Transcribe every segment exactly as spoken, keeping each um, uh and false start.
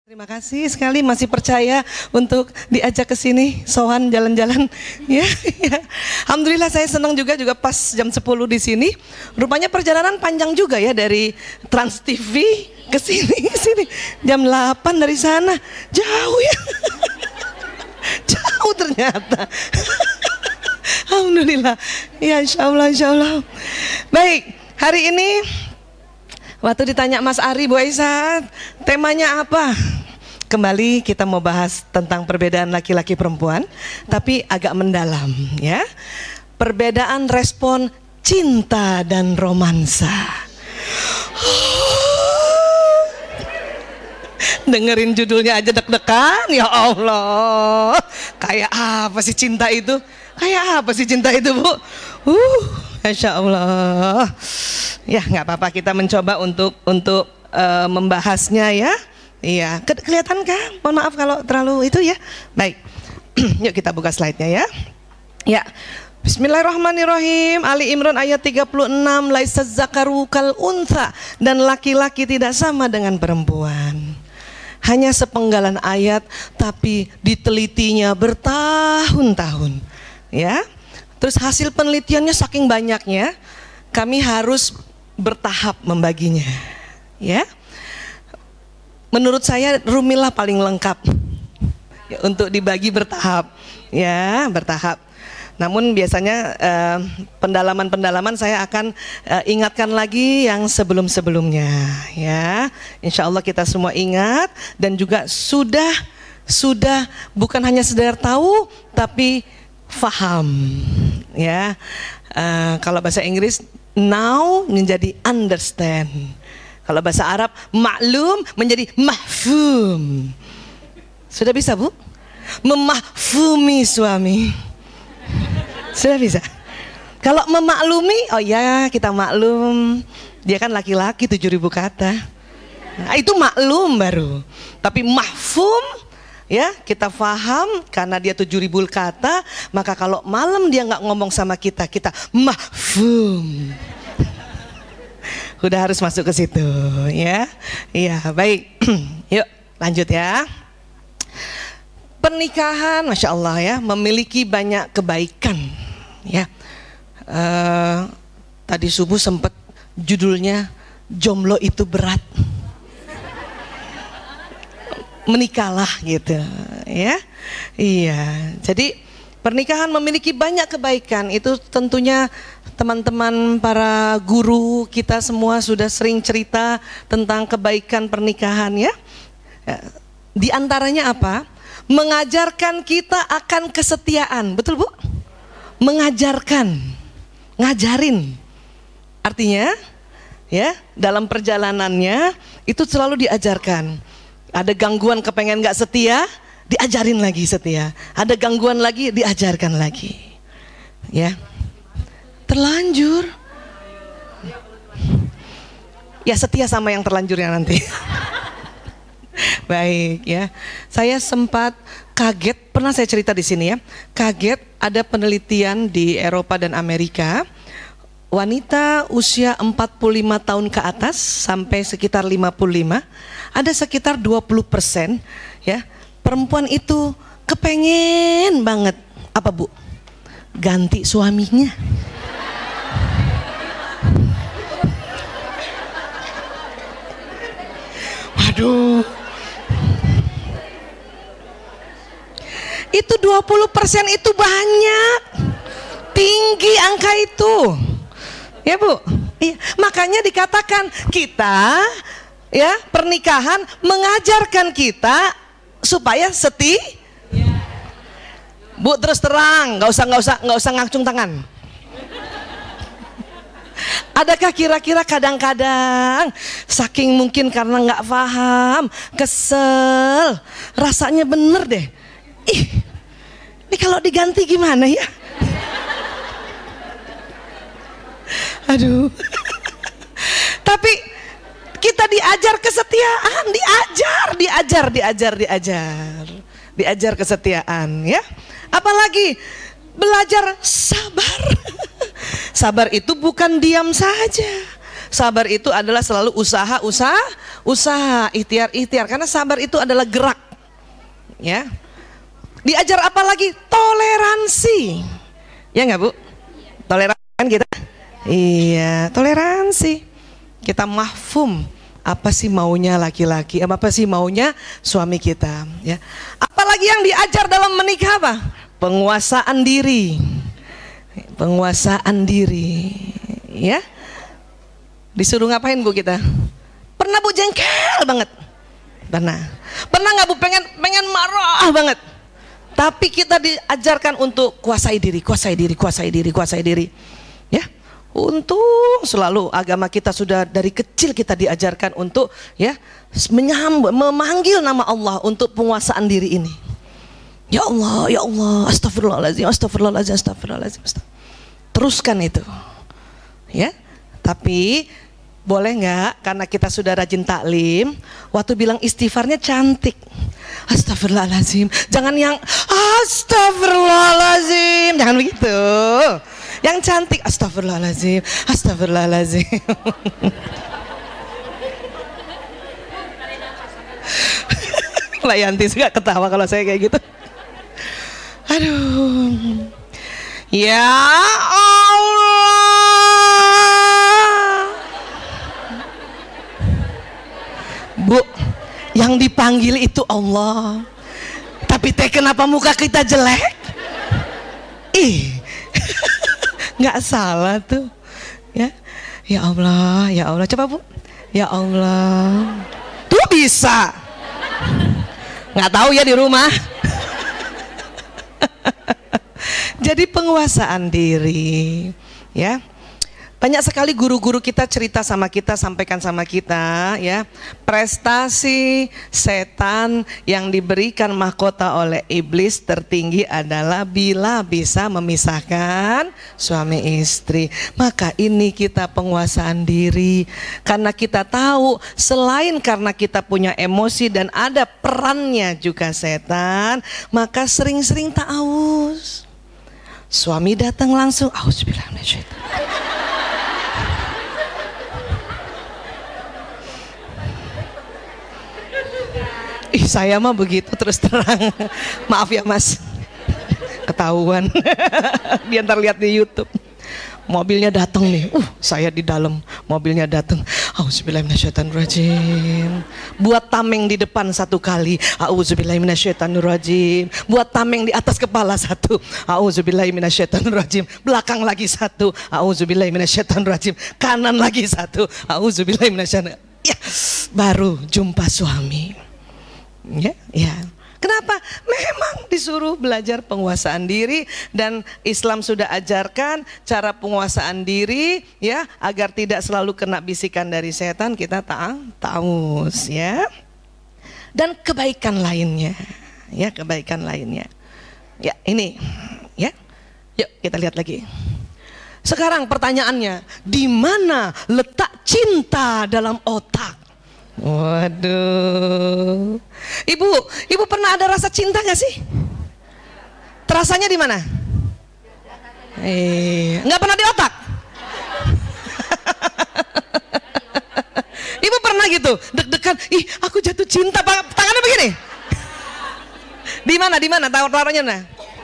Terima kasih sekali masih percaya untuk diajak ke sini, sowan jalan-jalan. Ya, ya. Alhamdulillah saya senang juga juga pas jam sepuluh di sini. Rupanya perjalanan panjang juga ya dari Trans T V ke sini, ke sini. Jam delapan dari sana. Jauh ya. Jauh ternyata. Alhamdulillah. Ya, insyaallah, insyaallah. Baik, hari ini waktu ditanya Mas Ari, Bu Aisyah, temanya apa? Kembali kita mau bahas tentang perbedaan laki-laki perempuan, tapi agak mendalam ya. Perbedaan respon cinta dan romansa. Dengerin judulnya aja deg-degan, ya Allah. Kayak apa sih cinta itu? Kayak apa sih cinta itu, Bu? Uh, Masya Allah. Ya, nggak apa-apa, kita mencoba untuk untuk uh, membahasnya ya. Iya, Ke kelihatan kan? Mohon maaf kalau terlalu itu ya. Baik, yuk kita buka slide-nya ya. Ya, Bismillahirrahmanirrahim. Ali Imran ayat tiga puluh enam. Laisa zakaru kal untha, dan laki-laki tidak sama dengan perempuan. Hanya sepenggalan ayat, tapi ditelitinya bertahun-tahun. Ya, terus hasil penelitiannya saking banyaknya, kami harus bertahap membaginya. Ya. Menurut saya Rumilah paling lengkap ya, untuk dibagi bertahap, ya bertahap. Namun biasanya eh, pendalaman-pendalaman saya akan eh, ingatkan lagi yang sebelum-sebelumnya, ya. Insya Allah kita semua ingat dan juga sudah sudah bukan hanya sekedar tahu, tapi faham, ya. Eh, kalau bahasa Inggris now menjadi understand. Kalau bahasa Arab maklum menjadi mahfum. Sudah bisa, Bu? Memahfumi suami. Sudah bisa. Kalau memaklumi, oh ya kita maklum. Dia kan laki-laki tujuh ribu kata. Nah, itu maklum baru. Tapi mahfum, ya kita faham karena dia tujuh ribu kata. Maka kalau malam dia nggak ngomong sama kita, kita mahfum. Udah harus masuk ke situ, ya. Iya, baik. Yuk, lanjut ya. Pernikahan, masya Allah ya, memiliki banyak kebaikan, ya. Uh, tadi subuh sempat judulnya jomblo itu berat. Menikahlah gitu, ya. Iya. Jadi pernikahan memiliki banyak kebaikan. Itu tentunya teman-teman para guru kita semua sudah sering cerita tentang kebaikan pernikahan ya. Di antaranya apa? Mengajarkan kita akan kesetiaan. Betul, Bu? Mengajarkan, ngajarin. Artinya ya, dalam perjalanannya itu selalu diajarkan. Ada gangguan kepengen gak setia, diajarin lagi setia. Ada gangguan lagi, diajarkan lagi. Ya. Terlanjur. Ya setia sama yang terlanjurnya nanti. Baik ya. Saya sempat kaget, pernah saya cerita di sini ya. Kaget ada penelitian di Eropa dan Amerika. Wanita usia empat puluh lima tahun ke atas sampai sekitar lima puluh lima, ada sekitar dua puluh persen ya. Perempuan itu kepengen banget apa, Bu? Ganti suaminya. Waduh. Itu dua puluh persen itu banyak. Tinggi angka itu. Ya, Bu. Iya, makanya dikatakan kita ya, pernikahan mengajarkan kita supaya seti. Bu, terus terang, nggak usah nggak usah nggak usah ngacung tangan. Adakah kira-kira kadang-kadang saking mungkin karena nggak paham, kesel, rasanya bener deh. Ih, ini kalau diganti gimana ya? Aduh. Tapi kita diajar kesetiaan, diajar, diajar, diajar, diajar, diajar kesetiaan, ya. Apalagi belajar sabar. Sabar itu bukan diam saja. Sabar itu adalah selalu usaha, usaha, usaha, ikhtiar-ikhtiar, karena sabar itu adalah gerak. Ya. Diajar apa lagi? Toleransi. Ya nggak Bu? Toleransi kan kita? Iya, toleransi. Kita mahfum apa sih maunya laki-laki, apa sih maunya suami kita, ya. Apalagi yang diajar dalam menikah apa? Penguasaan diri. Penguasaan diri, ya. Disuruh ngapain Bu kita? Pernah Bu jengkel banget? Pernah. Pernah nggak Bu pengen pengen marah banget? Tapi kita diajarkan untuk kuasai diri, kuasai diri, kuasai diri, kuasai diri. Ya. Untung selalu agama kita sudah dari kecil kita diajarkan untuk ya menyambut, memanggil nama Allah untuk penguasaan diri ini. Ya Allah, ya Allah, astagfirullahaladzim, astagfirullahaladzim, astagfirullahaladzim, astagfirullahaladzim. Teruskan itu, ya. Tapi boleh nggak karena kita sudah rajin taklim, waktu bilang istighfarnya cantik. Astagfirullahaladzim, jangan yang astagfirullahaladzim, jangan begitu. Yang cantik, astagfirullahaladzim, astagfirullahaladzim. Layanti juga ketawa kalau saya kayak gitu. Aduh. Ya Allah. Bu, yang dipanggil itu Allah. Tapi teh kenapa muka kita jelek? Ih. Nggak salah tuh, ya. Ya Allah, ya Allah, coba Bu. Ya Allah, tuh bisa. Nggak tahu ya di rumah. Jadi penguasaan diri, ya. Banyak sekali guru-guru kita cerita sama kita, sampaikan sama kita, ya, prestasi setan yang diberikan mahkota oleh iblis tertinggi adalah bila bisa memisahkan suami istri. Maka ini kita penguasaan diri, karena kita tahu selain karena kita punya emosi dan ada perannya juga setan, maka sering-sering ta'awuz. Suami datang langsung, auzubillah minasyaitan. Ih, saya mah begitu terus terang. Maaf ya Mas, ketahuan. Dia ntar lihat di YouTube. Mobilnya datang nih, uh saya di dalam, mobilnya datang. Auzubillahiminasyaitonirrajim. Buat tameng di depan satu kali, auzubillahiminasyaitonirrajim. Buat tameng di atas kepala satu, auzubillahiminasyaitonirrajim. Belakang lagi satu, auzubillahiminasyaitonirrajim. Kanan lagi satu, auzubillahiminasyaitonirrajim. Ya, baru jumpa suami. Ya, ya. Kenapa? Memang disuruh belajar penguasaan diri, dan Islam sudah ajarkan cara penguasaan diri, ya, agar tidak selalu kena bisikan dari setan. Kita ta'awuz, ya. Dan kebaikan lainnya, ya, kebaikan lainnya. Ya, ini, ya. Yuk kita lihat lagi. Sekarang pertanyaannya, di mana letak cinta dalam otak? Waduh, ibu, ibu pernah ada rasa cinta nggak sih? Terasanya di mana? Eh, nggak pernah di otak. Ibu pernah gitu, deg-degan, ih, aku jatuh cinta, tangannya begini. Di mana? Di mana? Taruh-taruhnya nah.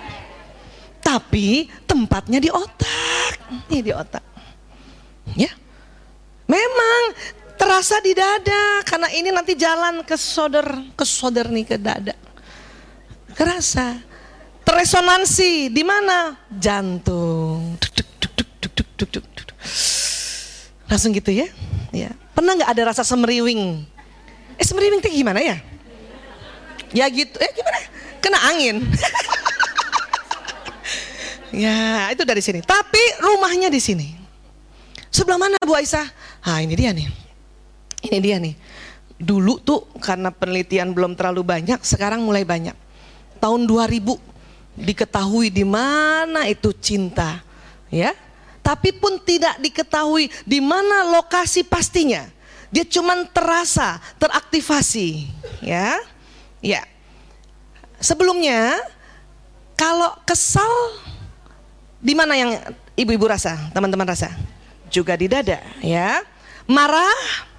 Tapi tempatnya di otak, ini di otak. Ya, memang terasa di dada, karena ini nanti jalan ke soder, ke soder nih, ke dada. Kerasa, teresonansi di mana? Jantung. Duk, duk, duk, duk, duk, duk, duk, duk. Langsung gitu ya. Ya. Pernah nggak ada rasa semeriwing? Eh semeriwing itu gimana ya? Ya gitu. Eh gimana? Kena angin. Ya itu dari sini. Tapi rumahnya di sini. Sebelah mana Bu Aisyah? Ah ini dia nih. Ini dia nih. Dulu tuh karena penelitian belum terlalu banyak, sekarang mulai banyak. Tahun dua ribu diketahui di mana itu cinta, ya. Tapi pun tidak diketahui di mana lokasi pastinya. Dia cuman terasa, teraktivasi, ya. Ya. Sebelumnya kalau kesal di mana yang ibu-ibu rasa, teman-teman rasa? Juga di dada, ya. Marah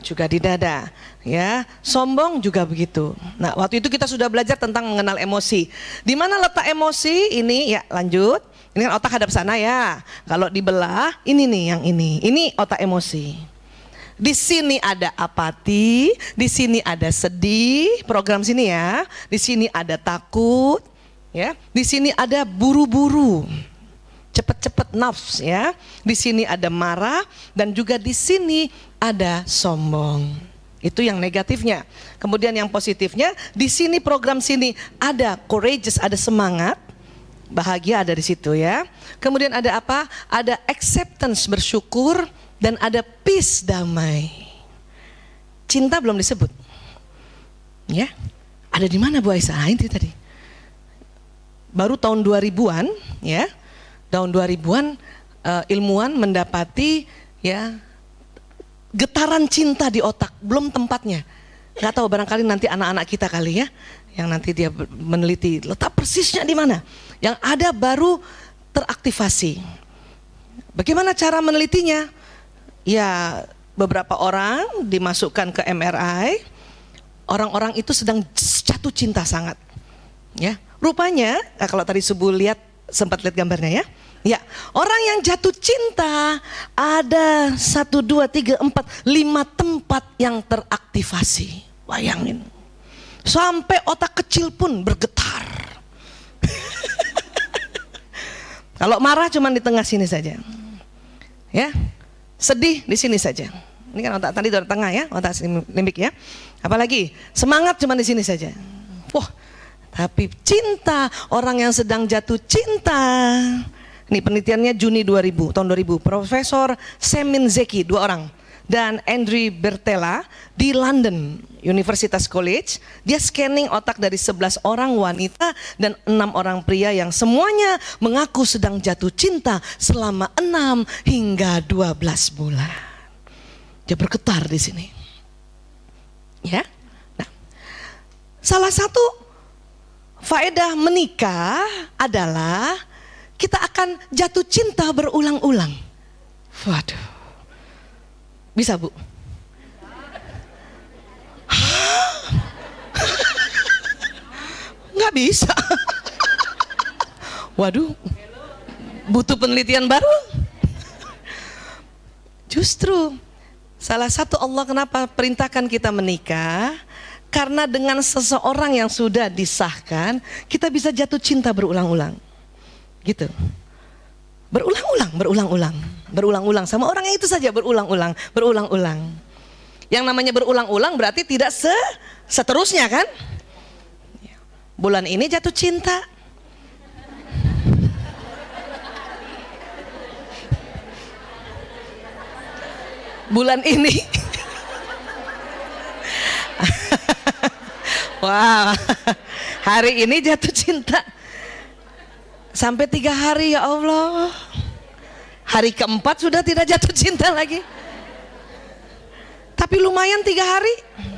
juga di dada, ya. Sombong juga begitu. Nah, waktu itu kita sudah belajar tentang mengenal emosi. Di mana letak emosi? Ini ya, lanjut. Ini kan otak hadap sana ya. Kalau dibelah, ini nih yang ini. Ini otak emosi. Di sini ada apati, di sini ada sedih, program sini ya. Di sini ada takut, ya. Di sini ada buru-buru. Cepet-cepet nafs ya. Di sini ada marah dan juga di sini ada sombong. Itu yang negatifnya. Kemudian yang positifnya, di sini program sini ada courageous, ada semangat, bahagia ada di situ ya. Kemudian ada apa? Ada acceptance, bersyukur, dan ada peace, damai. Cinta belum disebut. Ya. Ada di mana Bu Aisyah? Nah, itu tadi. Baru tahun dua ribuan ya. Tahun dua ribuan uh, ilmuwan mendapati ya getaran cinta di otak, belum tempatnya. Nggak tahu, barangkali nanti anak-anak kita kali ya, yang nanti dia meneliti letak persisnya di mana. Yang ada baru teraktivasi. Bagaimana cara menelitinya? Ya, beberapa orang dimasukkan ke M R I. Orang-orang itu sedang jatuh cinta sangat. Ya, rupanya nah kalau tadi subuh lihat, sempat lihat gambarnya ya. Ya, orang yang jatuh cinta ada satu, dua, tiga, empat, lima tempat yang teraktivasi. Bayangin, sampai otak kecil pun bergetar. Kalau marah cuma di tengah sini saja, ya. Sedih di sini saja. Ini kan otak tadi di tengah ya, otak limbik ya. Apalagi semangat cuma di sini saja. Wah, tapi cinta, orang yang sedang jatuh cinta. Ini penelitiannya Juni dua ribu, tahun dua ribu. Profesor Semin Zeki, dua orang. Dan Andrew Bertella di London Universitas College. Dia scanning otak dari sebelas orang wanita dan enam orang pria yang semuanya mengaku sedang jatuh cinta selama enam hingga dua belas bulan. Dia bergetar di sini. Ya. Nah, salah satu faedah menikah adalah kita akan jatuh cinta berulang-ulang. Waduh. Bisa Bu? Nggak bisa. Waduh. Butuh penelitian baru. Justru salah satu Allah kenapa perintahkan kita menikah, karena dengan seseorang yang sudah disahkan, kita bisa jatuh cinta berulang-ulang. Gitu. Berulang-ulang, berulang-ulang, berulang-ulang sama orang yang itu saja, berulang-ulang, berulang-ulang. Yang namanya berulang-ulang berarti tidak se seterusnya kan? Bulan ini jatuh cinta. Bulan ini wah, hari ini jatuh cinta. Sampai tiga hari ya Allah. Hari keempat sudah tidak jatuh cinta lagi. Tapi lumayan tiga hari.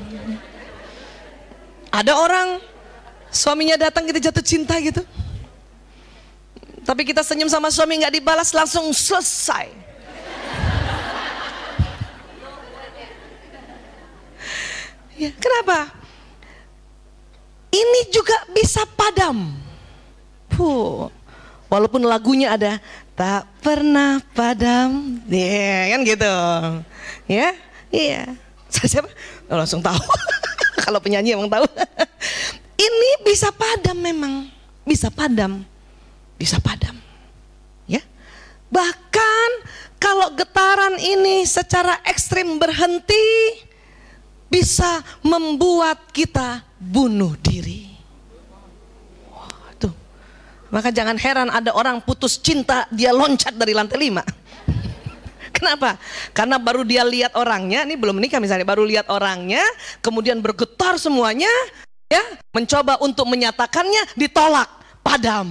Ada orang suaminya datang kita jatuh cinta gitu. Tapi kita senyum sama suami nggak dibalas, langsung selesai. Ya, kenapa? Ini juga bisa padam. Puh. Walaupun lagunya ada tak pernah padam, ya yeah, kan gitu, ya, iya. Siapa? Oh, langsung tahu. Kalau penyanyi emang tahu. Ini bisa padam memang, bisa padam, bisa padam, ya. Bahkan kalau getaran ini secara ekstrim berhenti, bisa membuat kita bunuh diri. Maka jangan heran ada orang putus cinta, dia loncat dari lantai lima. Kenapa? Karena baru dia lihat orangnya, ini belum menikah misalnya, baru lihat orangnya, kemudian bergetar semuanya, ya, mencoba untuk menyatakannya, ditolak, padam,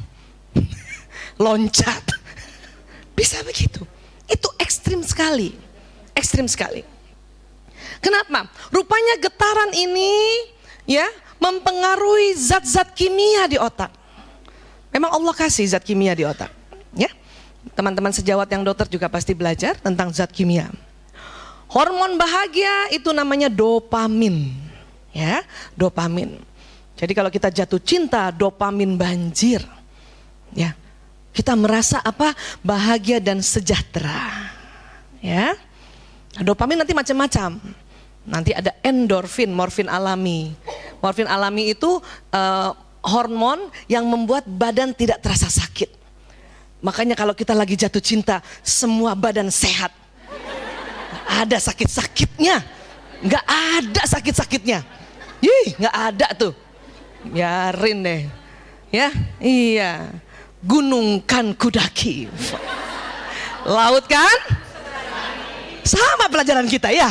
loncat. Bisa begitu. Itu ekstrim sekali, ekstrim sekali. Kenapa? Rupanya getaran ini, ya, mempengaruhi zat-zat kimia di otak. Memang Allah kasih zat kimia di otak, ya. Teman-teman sejawat yang dokter juga pasti belajar tentang zat kimia. Hormon bahagia itu namanya dopamin. Ya, dopamin. Jadi kalau kita jatuh cinta, dopamin banjir. Ya. Kita merasa apa? Bahagia dan sejahtera. Ya. Nah, dopamin nanti macam-macam. Nanti ada endorfin, morfin alami. Morfin alami itu uh, hormon yang membuat badan tidak terasa sakit. Makanya kalau kita lagi jatuh cinta, semua badan sehat. Ada sakit-sakitnya. Nggak ada sakit-sakitnya. Ih, nggak ada tuh. Biarin deh. Ya, iya. Gunung kan kudaki, laut kan sama pelajaran kita ya.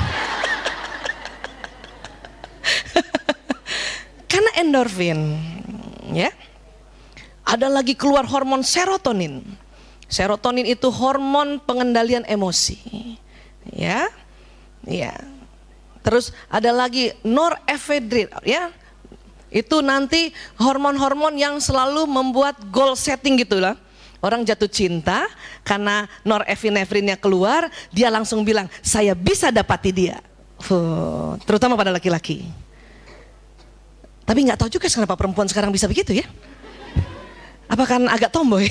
Karena endorfin, ya. Ada lagi keluar hormon serotonin. Serotonin itu hormon pengendalian emosi, ya, ya. Terus ada lagi norepinefrin, ya. Itu nanti hormon-hormon yang selalu membuat goal setting gitu lah. Orang jatuh cinta karena norepinefrinnya keluar, dia langsung bilang saya bisa dapati dia. Huh, terutama pada laki-laki. Tapi nggak tahu juga kenapa perempuan sekarang bisa begitu ya. Apa kan agak tomboy?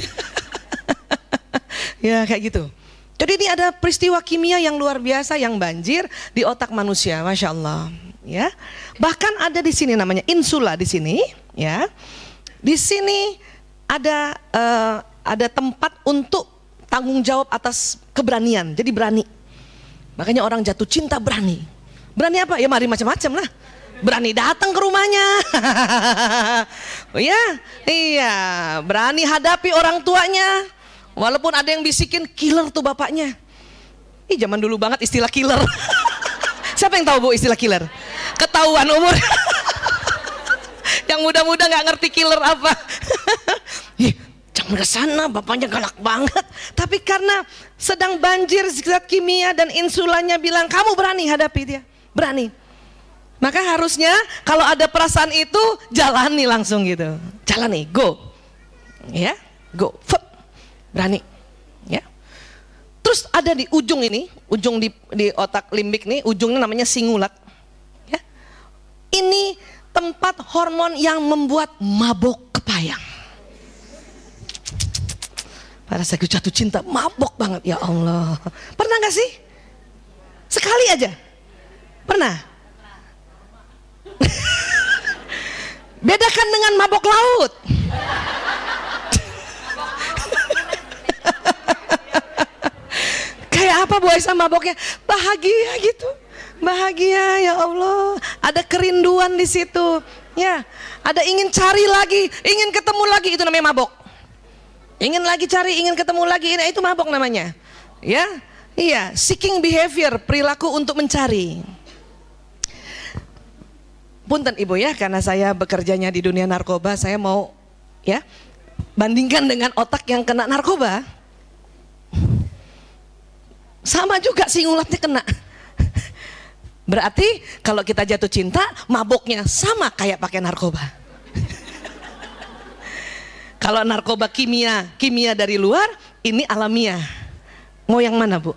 Ya kayak gitu. Jadi ini ada peristiwa kimia yang luar biasa yang banjir di otak manusia, masya Allah. Ya, bahkan ada di sini namanya insula di sini, ya. Di sini ada uh, ada tempat untuk tanggung jawab atas keberanian. Jadi berani. Makanya orang jatuh cinta berani. Berani apa? Ya mari macam-macam lah. Berani datang ke rumahnya. Oh ya, iya. Berani hadapi orang tuanya. Walaupun ada yang bisikin killer tuh bapaknya. Ih, zaman dulu banget istilah killer. Siapa yang tahu Bu istilah killer? Ketahuan umur. Yang muda-muda nggak ngerti killer apa. Ih, jangan ke sana, bapaknya galak banget. Tapi karena sedang banjir zat kimia dan insulannya bilang kamu berani hadapi dia, berani. Maka harusnya kalau ada perasaan itu jalani langsung gitu, jalani, go, ya, go, Fup. Berani, ya. Terus ada di ujung ini, ujung di, di otak limbik nih, ujungnya namanya singulat. Ya. Ini tempat hormon yang membuat mabok kepayang. Pada saat jatuh cinta, mabok banget, ya Allah. Pernah gak sih? Sekali aja? Pernah? Bedakan dengan mabok laut. Kayak apa Bu Aisyah maboknya? Bahagia gitu, bahagia ya Allah. Ada kerinduan di situ, ya. Ada ingin cari lagi, ingin ketemu lagi, itu namanya mabok. Ingin lagi cari, ingin ketemu lagi, ini itu mabok namanya, ya. Iya, seeking behavior, perilaku untuk mencari. Punten Ibu ya, karena saya bekerjanya di dunia narkoba, saya mau ya bandingkan dengan otak yang kena narkoba. Sama juga singulatnya kena. Berarti kalau kita jatuh cinta, maboknya sama kayak pakai narkoba. Kalau narkoba kimia, kimia dari luar, ini alamiah. Mau yang mana Bu?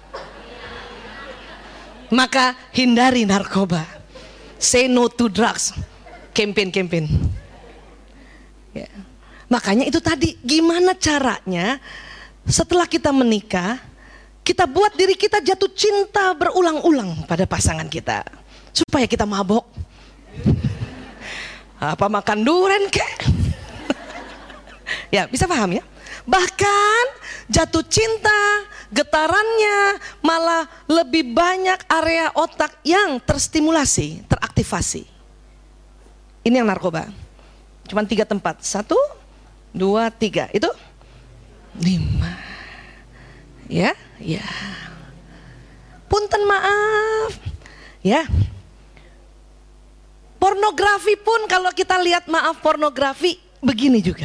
Maka hindari narkoba. Say no to drugs. Campaign-campaign. Ya. Makanya itu tadi, gimana caranya setelah kita menikah, kita buat diri kita jatuh cinta berulang-ulang pada pasangan kita. Supaya kita mabok. Apa makan durian kek? Ya bisa paham ya. Bahkan jatuh cinta, getarannya malah lebih banyak area otak yang terstimulasi, teraktivasi. Ini yang narkoba. Cuman tiga tempat. Satu, dua, tiga. Itu lima. Ya, ya. Punten maaf. Ya. Pornografi pun kalau kita lihat maaf pornografi begini juga.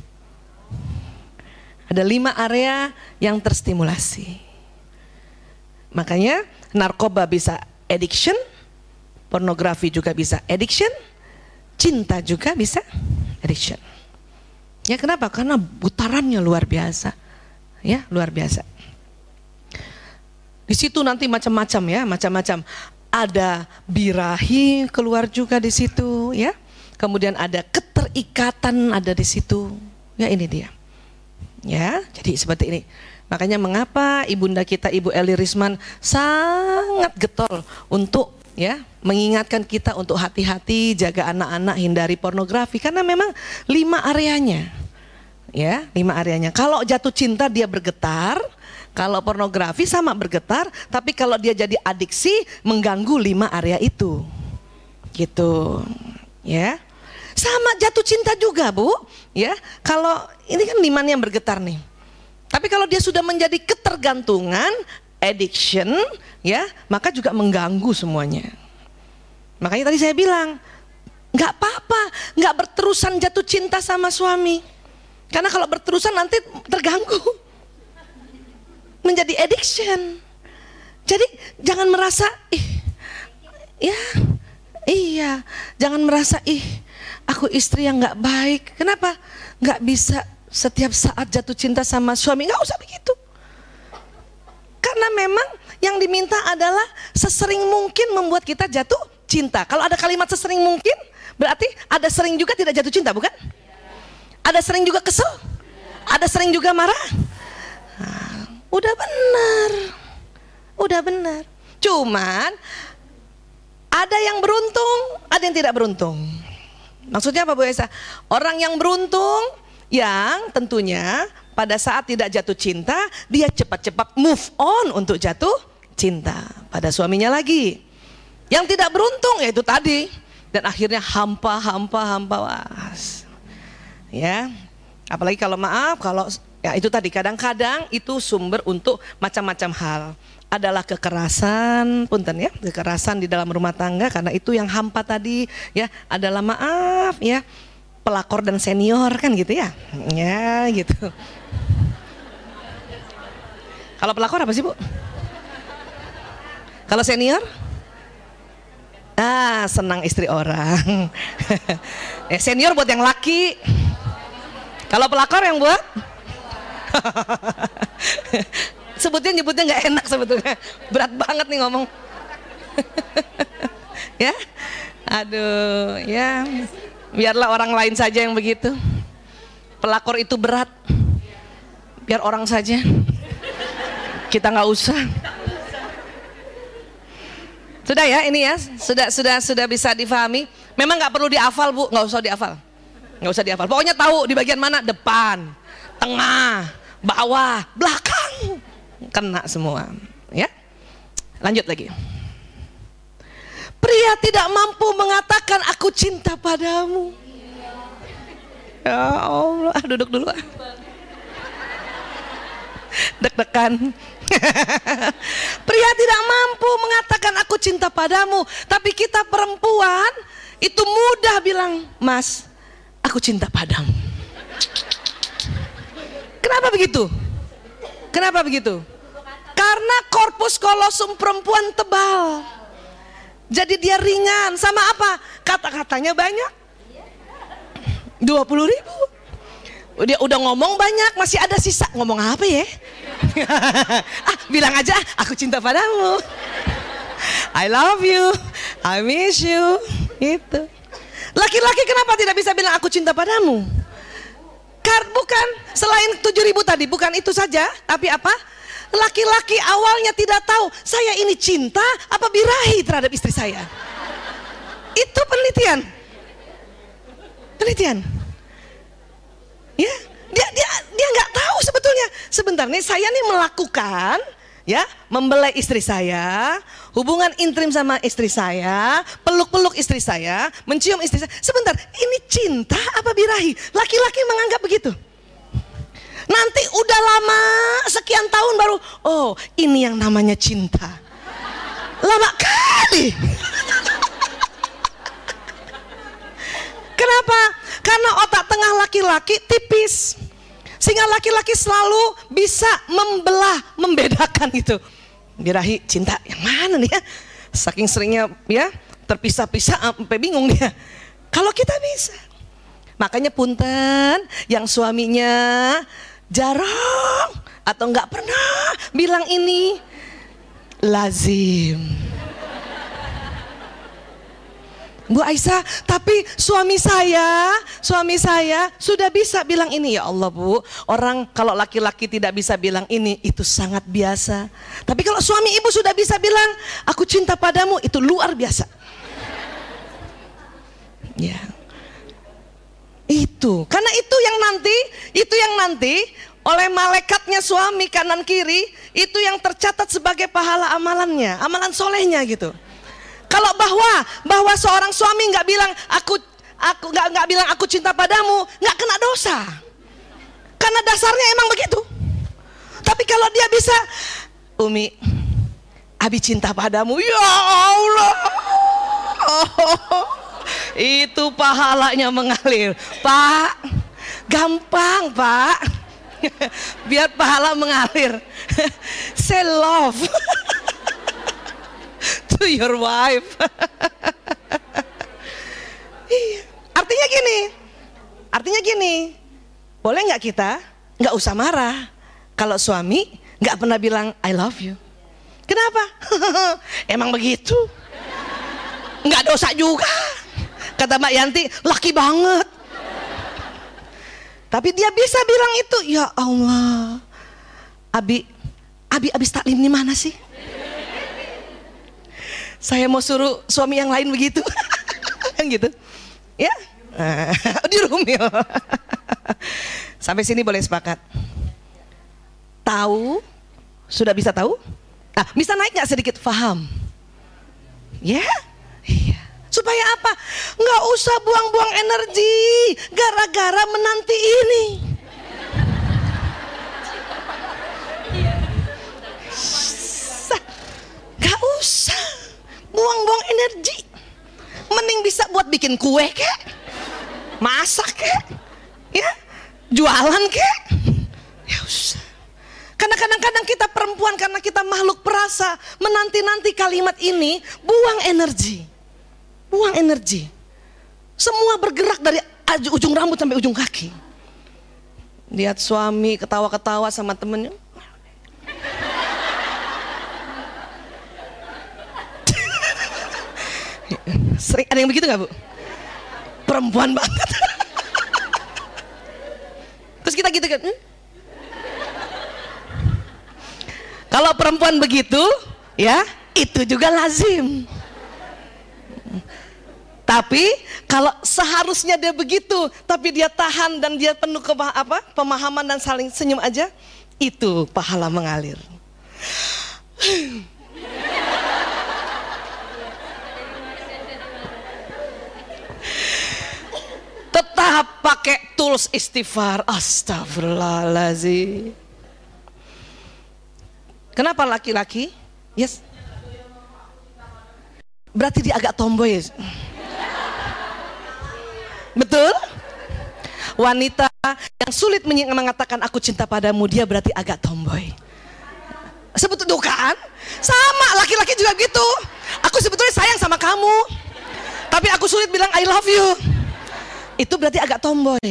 Ada lima area yang terstimulasi. Makanya narkoba bisa addiction, pornografi juga bisa addiction, cinta juga bisa addiction. Ya kenapa? Karena putarannya luar biasa. Ya, luar biasa. Di situ nanti macam-macam ya, macam-macam. Ada birahi keluar juga di situ ya. Kemudian ada keterikatan ada di situ. Ya ini dia. Ya, jadi seperti ini. Makanya mengapa ibunda kita Ibu Eli Risman sangat getol untuk ya mengingatkan kita untuk hati-hati, jaga anak-anak, hindari pornografi karena memang lima areanya. Ya, lima areanya. Kalau jatuh cinta dia bergetar, kalau pornografi sama bergetar, tapi kalau dia jadi adiksi mengganggu lima area itu. Gitu. Ya. Sama jatuh cinta juga, Bu. Ya. Kalau ini kan lima yang bergetar nih. Tapi kalau dia sudah menjadi ketergantungan, addiction, ya, maka juga mengganggu semuanya. Makanya tadi saya bilang, nggak apa-apa, nggak berterusan jatuh cinta sama suami. Karena kalau berterusan nanti terganggu, menjadi addiction. Jadi jangan merasa, ih, ya, iya, jangan merasa, ih, aku istri yang nggak baik. Kenapa? Nggak bisa setiap saat jatuh cinta sama suami, nggak usah begitu. Karena memang yang diminta adalah sesering mungkin membuat kita jatuh cinta. Kalau ada kalimat sesering mungkin, berarti ada sering juga tidak jatuh cinta, bukan? Ada sering juga kesel, ada sering juga marah. Nah, udah benar, udah benar. Cuman ada yang beruntung, ada yang tidak beruntung. Maksudnya apa Bu Esa? Orang yang beruntung, yang tentunya pada saat tidak jatuh cinta, dia cepat-cepat move on untuk jatuh cinta pada suaminya lagi. Yang tidak beruntung yaitu tadi, dan akhirnya hampa, hampa, hampa, was. Ya, apalagi kalau maaf, kalau ya itu tadi kadang-kadang itu sumber untuk macam-macam hal. Adalah kekerasan, punten ya, kekerasan di dalam rumah tangga karena itu yang hampa tadi ya, adalah maaf ya, pelakor dan senior kan gitu ya. Ya, gitu. Kalau pelakor apa sih, Bu? Kalau senior? Ah, senang istri orang. Ya, senior buat yang laki. Kalau pelakor yang buat? Sebutnya nyebutnya nggak enak sebetulnya. Berat banget nih ngomong. Ya, aduh, ya. Biarlah orang lain saja yang begitu. Pelakor itu berat. Biar orang saja. Kita nggak usah. Sudah ya, ini ya, sudah sudah sudah bisa difahami. Memang nggak perlu dihafal, Bu, nggak usah dihafal. Nggak usah dihafal. Pokoknya tahu di bagian mana, depan, tengah, bawah, belakang, kena semua. Ya, lanjut lagi. Pria tidak mampu mengatakan aku cinta padamu. Ya Allah, duduk dulu. Deg-degan. Pria tidak mampu mengatakan aku cinta padamu, tapi kita perempuan itu mudah bilang, Mas, aku cinta padamu. Kenapa begitu? Kenapa begitu? Karena korpus kolosum perempuan tebal. Jadi dia ringan. Sama apa? Kata-katanya banyak. dua puluh ribu. Dia udah ngomong banyak, masih ada sisa. Ngomong apa ya? Ah, bilang aja aku cinta padamu. I love you, I miss you. Itu. Laki-laki kenapa tidak bisa bilang aku cinta padamu? Karena bukan selain tujuh ribu tadi, bukan itu saja, tapi apa? Laki-laki awalnya tidak tahu saya ini cinta apa birahi terhadap istri saya. Itu penelitian. Penelitian. Ya, dia dia dia nggak tahu sebetulnya. Sebenarnya saya nih melakukan, ya, membelai istri saya, hubungan intim sama istri saya, peluk-peluk istri saya, mencium istri saya. Sebentar, ini cinta apa birahi? Laki-laki menganggap begitu. Nanti udah lama sekian tahun baru, oh ini yang namanya cinta. Lama kali. Kenapa? Karena otak tengah laki-laki tipis. Sehingga laki-laki selalu bisa membelah, membedakan itu. Birahi cinta yang mana nih ya? Saking seringnya ya terpisah-pisah sampai bingung dia. Kalau kita bisa. Makanya punten yang suaminya jarang atau nggak pernah bilang ini, lazim. Bu Aisyah, tapi suami saya, suami saya sudah bisa bilang ini. Ya Allah Bu, orang kalau laki-laki tidak bisa bilang ini, itu sangat biasa. Tapi kalau suami ibu sudah bisa bilang, aku cinta padamu, itu luar biasa. Ya, itu, karena itu yang nanti, itu yang nanti oleh malaikatnya suami kanan kiri, itu yang tercatat sebagai pahala amalannya, amalan solehnya gitu. Kalau bahwa bahwa seorang suami nggak bilang aku aku nggak nggak bilang aku cinta padamu, nggak kena dosa, karena dasarnya emang begitu. Tapi kalau dia bisa, Umi, Abi cinta padamu, ya Allah, oh, itu pahalanya mengalir, Pak. Gampang Pak, biar pahala mengalir. Say love to your wife. Iya. Artinya gini, artinya gini, boleh nggak kita nggak usah marah kalau suami nggak pernah bilang I love you. Kenapa? Emang begitu. Nggak dosa juga. Kata Mbak Yanti, laki banget. Tapi dia bisa bilang itu. Ya Allah, Abi, Abi abis taklim di mana sih? Saya mau suruh suami yang lain begitu. Kan gitu. Ya. Di Rumil. Sampai sini boleh sepakat. Tahu? Sudah bisa tahu? Nah, bisa naik nggak sedikit faham? Ya? Iya. Supaya apa? Nggak usah buang-buang energi gara-gara menanti ini. Nggak usah buang-buang energi. Mending bisa buat bikin kue kek, masak kek, ya, jualan kek. Ya usah. Karena kadang-kadang kita perempuan, karena kita makhluk perasa, menanti-nanti kalimat ini, buang energi. Buang energi. Semua bergerak dari ujung rambut sampai ujung kaki. Lihat suami ketawa-ketawa sama temennya. Sering ada yang begitu nggak Bu? Perempuan banget. Terus kita gitu kan? Hmm? Kalau perempuan begitu, ya itu juga lazim. Tapi kalau seharusnya dia begitu, tapi dia tahan dan dia penuh ke apa? Pemahaman dan saling senyum aja, itu pahala mengalir. Tetap pakai tools istighfar. Astagfirullahaladzim. Kenapa laki-laki? Yes. Berarti dia agak tomboy. Betul? Wanita yang sulit mengatakan aku cinta padamu, dia berarti agak tomboy. Sebetulnya kan? Sama, laki-laki juga gitu. Aku sebetulnya sayang sama kamu, tapi aku sulit bilang I love you. Itu berarti agak tomboy.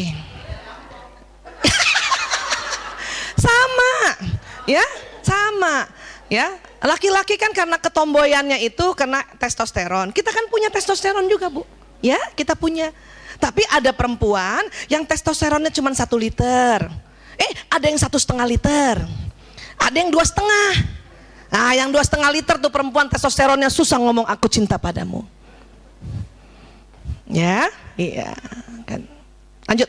Sama, ya, sama, ya. Laki-laki kan karena ketomboyannya itu karena testosteron. Kita kan punya testosteron juga Bu, ya, kita punya. Tapi ada perempuan yang testosteronnya cuma satu liter. Eh, ada yang satu setengah liter. Ada yang dua setengah. Nah, yang dua setengah liter tuh perempuan testosteronnya susah ngomong aku cinta padamu. Ya, iya. Kan. Lanjut.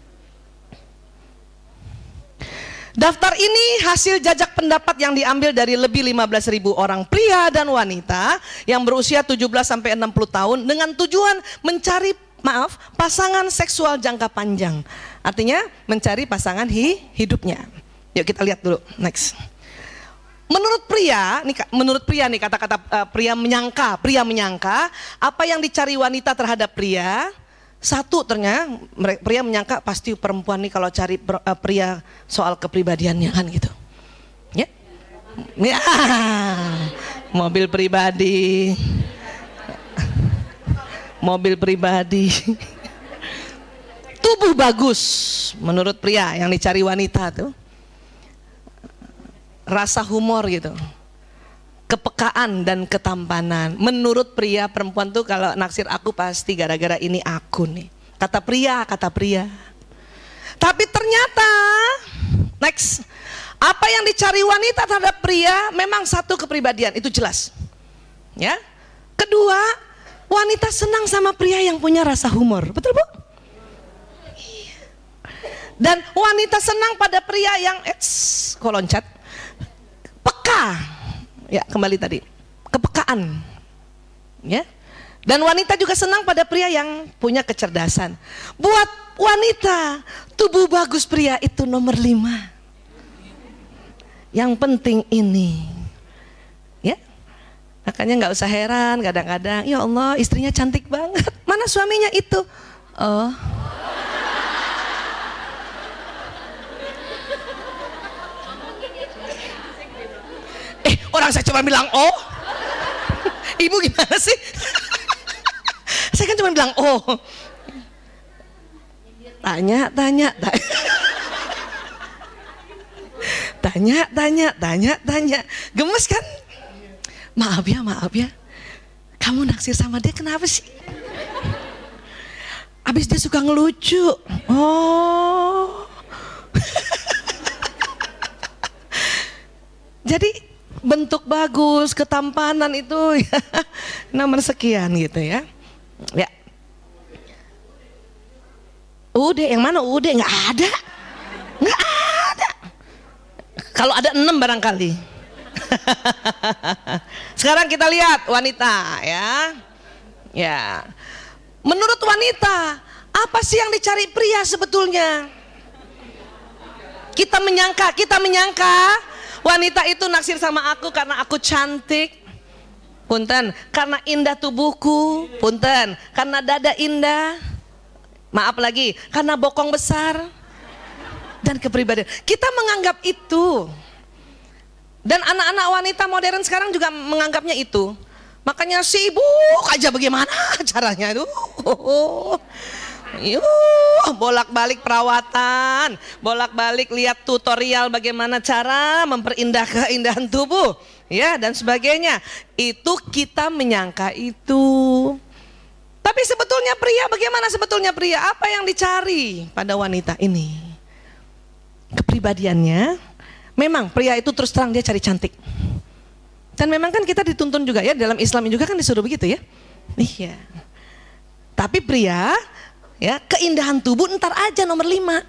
Daftar ini hasil jajak pendapat yang diambil dari lebih lima belas ribu orang pria dan wanita yang berusia tujuh belas sampai enam puluh tahun dengan tujuan mencari, maaf, pasangan seksual jangka panjang. Artinya mencari pasangan hi, hidupnya. Yuk kita lihat dulu, next. Menurut pria, nih, menurut pria nih kata-kata uh, pria menyangka, pria menyangka apa yang dicari wanita terhadap pria. Satu, ternyata pria menyangka pasti perempuan nih kalau cari pria soal kepribadiannya kan gitu. Ya, ya. Mobil pribadi, mobil pribadi, tubuh bagus menurut pria yang dicari wanita tuh, rasa humor gitu, kepekaan dan ketampanan. Menurut pria, perempuan tuh kalau naksir aku pasti gara-gara ini aku nih. Kata pria, kata pria. Tapi ternyata, next, apa yang dicari wanita terhadap pria memang satu kepribadian, itu jelas. Ya. Kedua, wanita senang sama pria yang punya rasa humor, betul Bu? Iya. Dan wanita senang pada pria yang, eits, kok loncat, peka. Ya, kembali tadi, kepekaan. Ya. Dan wanita juga senang pada pria yang punya kecerdasan. Buat wanita, tubuh bagus pria itu nomor lima. Yang penting ini, ya. Makanya nggak usah heran kadang-kadang, ya Allah istrinya cantik banget. Mana suaminya itu? Oh. Eh, orang saya cuma bilang oh. Ibu gimana sih? Saya kan cuma bilang oh. Tanya, tanya, tanya. Tanya, tanya, tanya, tanya. Gemes kan? Maaf ya, maaf ya. Kamu naksir sama dia kenapa sih? Abis dia suka ngelucu. Oh. Jadi bentuk bagus, ketampanan itu ya, nomor sekian gitu ya. Ya. Udah, yang mana udah? Nggak ada. Nggak ada. Kalau ada enam barangkali. Sekarang kita lihat wanita ya. Ya. Menurut wanita, apa sih yang dicari pria sebetulnya? Kita menyangka, kita menyangka wanita itu naksir sama aku karena aku cantik. Punten, karena indah tubuhku. Punten, karena dada indah. Maaf lagi, karena bokong besar dan kepribadian. Kita menganggap itu. Dan anak-anak wanita modern sekarang juga menganggapnya itu. Makanya sibuk aja bagaimana caranya itu. Yuh, bolak-balik perawatan, bolak-balik lihat tutorial bagaimana cara memperindah keindahan tubuh, ya dan sebagainya. Itu kita menyangka itu. Tapi sebetulnya pria, bagaimana sebetulnya pria? Apa yang dicari pada wanita ini? Kepribadiannya. Memang pria itu terus terang dia cari cantik. Dan memang kan kita dituntun juga ya, dalam Islam juga kan disuruh begitu ya. Iya. Tapi pria, ya keindahan tubuh ntar aja nomor lima.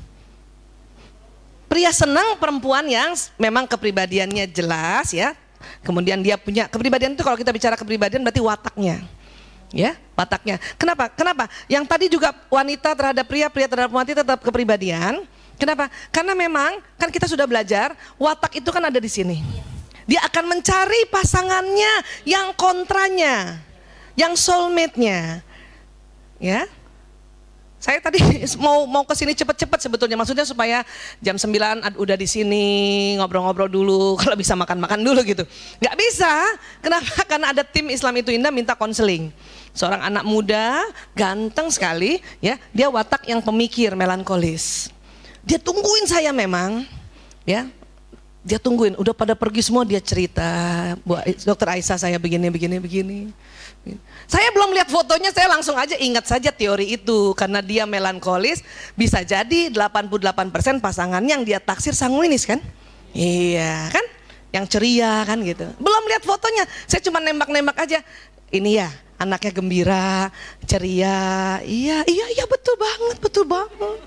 Pria senang perempuan yang memang kepribadiannya jelas ya. Kemudian dia punya kepribadian itu, kalau kita bicara kepribadian berarti wataknya. Ya, wataknya. Kenapa? Kenapa? Yang tadi juga wanita terhadap pria, pria terhadap wanita tetap kepribadian. Kenapa? Karena memang kan kita sudah belajar watak itu kan ada di sini. Dia akan mencari pasangannya yang kontranya, yang soulmate-nya. Ya. Saya tadi mau mau ke sini cepet-cepet sebetulnya, maksudnya supaya jam sembilan udah di sini ngobrol-ngobrol dulu, kalau bisa makan-makan dulu gitu. Nggak bisa. Kenapa? Karena ada tim Islam Itu Indah minta konseling. Seorang anak muda, ganteng sekali, ya, dia watak yang pemikir, melankolis. Dia tungguin saya memang, ya. Dia tungguin, udah pada pergi semua dia cerita, Bu Dokter Aisyah saya begini, begini, begini. Saya belum lihat fotonya, saya langsung aja ingat saja teori itu. Karena dia melankolis, bisa jadi delapan puluh delapan persen pasangan yang dia taksir sanguinis kan? Iya kan? Yang ceria kan gitu. Belum lihat fotonya, saya cuma nembak-nembak aja. Ini ya, anaknya gembira, ceria. Iya, iya, iya betul banget, betul banget.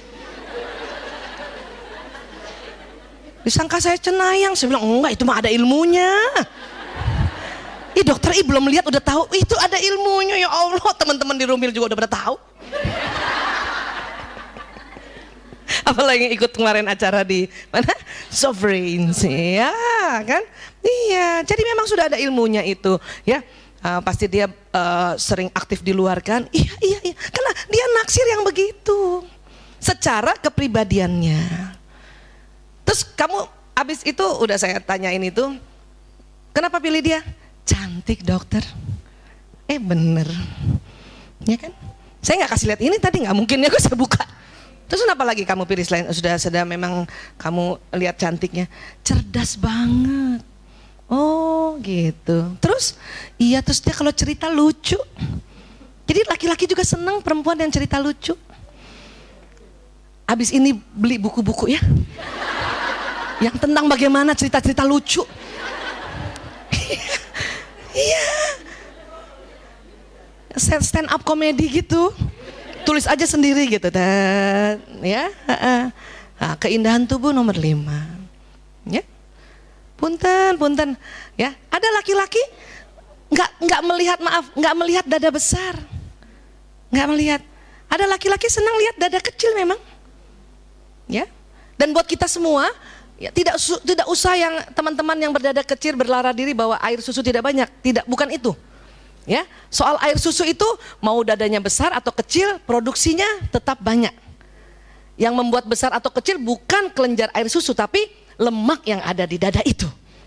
Disangka saya cenayang, saya bilang enggak, itu mah ada ilmunya. Ih dokter, ih belum lihat udah tahu, itu ada ilmunya ya Allah. Teman-teman di Rumil juga udah pada tahu. Apalagi yang ikut kemarin acara di mana? Sovereigns, ya kan? Iya, jadi memang sudah ada ilmunya itu, ya. Uh, pasti dia uh, sering aktif di luar kan? Iya, iya, iya. Karena dia naksir yang begitu. Secara kepribadiannya. Terus kamu abis itu udah saya tanyain itu, kenapa pilih dia? Cantik dokter. Eh bener, ya kan? Saya nggak kasih lihat ini tadi, nggak mungkin ya, gue saya buka. Terus kenapa lagi kamu pilih selain sudah sudah memang kamu lihat cantiknya? Cerdas banget. Oh gitu. Terus iya terus dia kalau cerita lucu. Jadi laki-laki juga senang perempuan yang cerita lucu. Abis ini beli buku-buku ya. Yang tentang bagaimana cerita-cerita lucu. Iya. Stand up komedi gitu. Tulis aja sendiri gitu. Dan, ya. Nah, keindahan tubuh nomor lima. Ya. Punten, punten, ya. Ada laki-laki nggak nggak melihat maaf, nggak melihat dada besar, nggak melihat. Ada laki-laki senang lihat dada kecil memang, ya. Dan buat kita semua, ya, tidak tidak usah yang teman-teman yang berdada kecil berlara diri bahwa air susu tidak banyak, tidak, bukan itu, ya. Soal air susu itu mau dadanya besar atau kecil, produksinya tetap banyak. Yang membuat besar atau kecil bukan kelenjar air susu, tapi lemak yang ada di dada itu.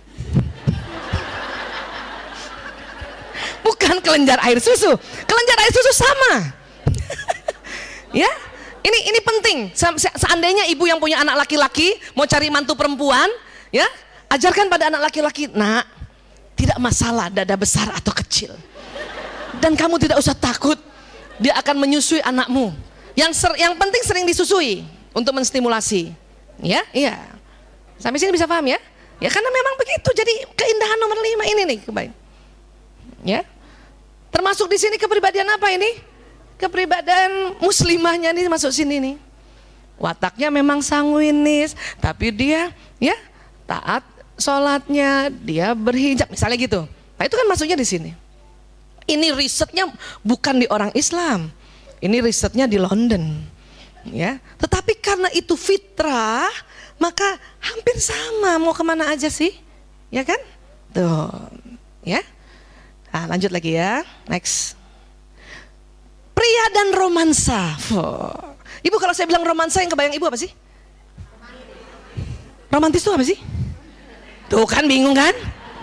Bukan kelenjar air susu. Kelenjar air susu sama. Ya, ini ini penting. Seandainya ibu yang punya anak laki-laki mau cari mantu perempuan, ya, ajarkan pada anak laki-laki, nak, tidak masalah dada besar atau kecil. Dan kamu tidak usah takut, dia akan menyusui anakmu. Yang ser, yang penting sering disusui untuk menstimulasi. Ya, iya. Sampai sini bisa paham ya? Ya karena memang begitu. Jadi keindahan nomor lima ini nih, kebaik. Ya. Termasuk di sini kepribadian apa ini? Kepribadian muslimahnya nih masuk sini nih. Wataknya memang sanguinis, tapi dia ya taat sholatnya, dia berhijab, misalnya gitu. Nah itu kan masuknya di sini. Ini risetnya bukan di orang Islam, ini risetnya di London. Ya, tetapi karena itu fitrah, maka hampir sama, mau kemana aja sih, ya kan? Tuh, ya. Nah, lanjut lagi ya, next. Pria dan romansa. Oh. Ibu kalau saya bilang romansa yang kebayang ibu apa sih? Romantis itu apa sih? Tuh kan bingung kan?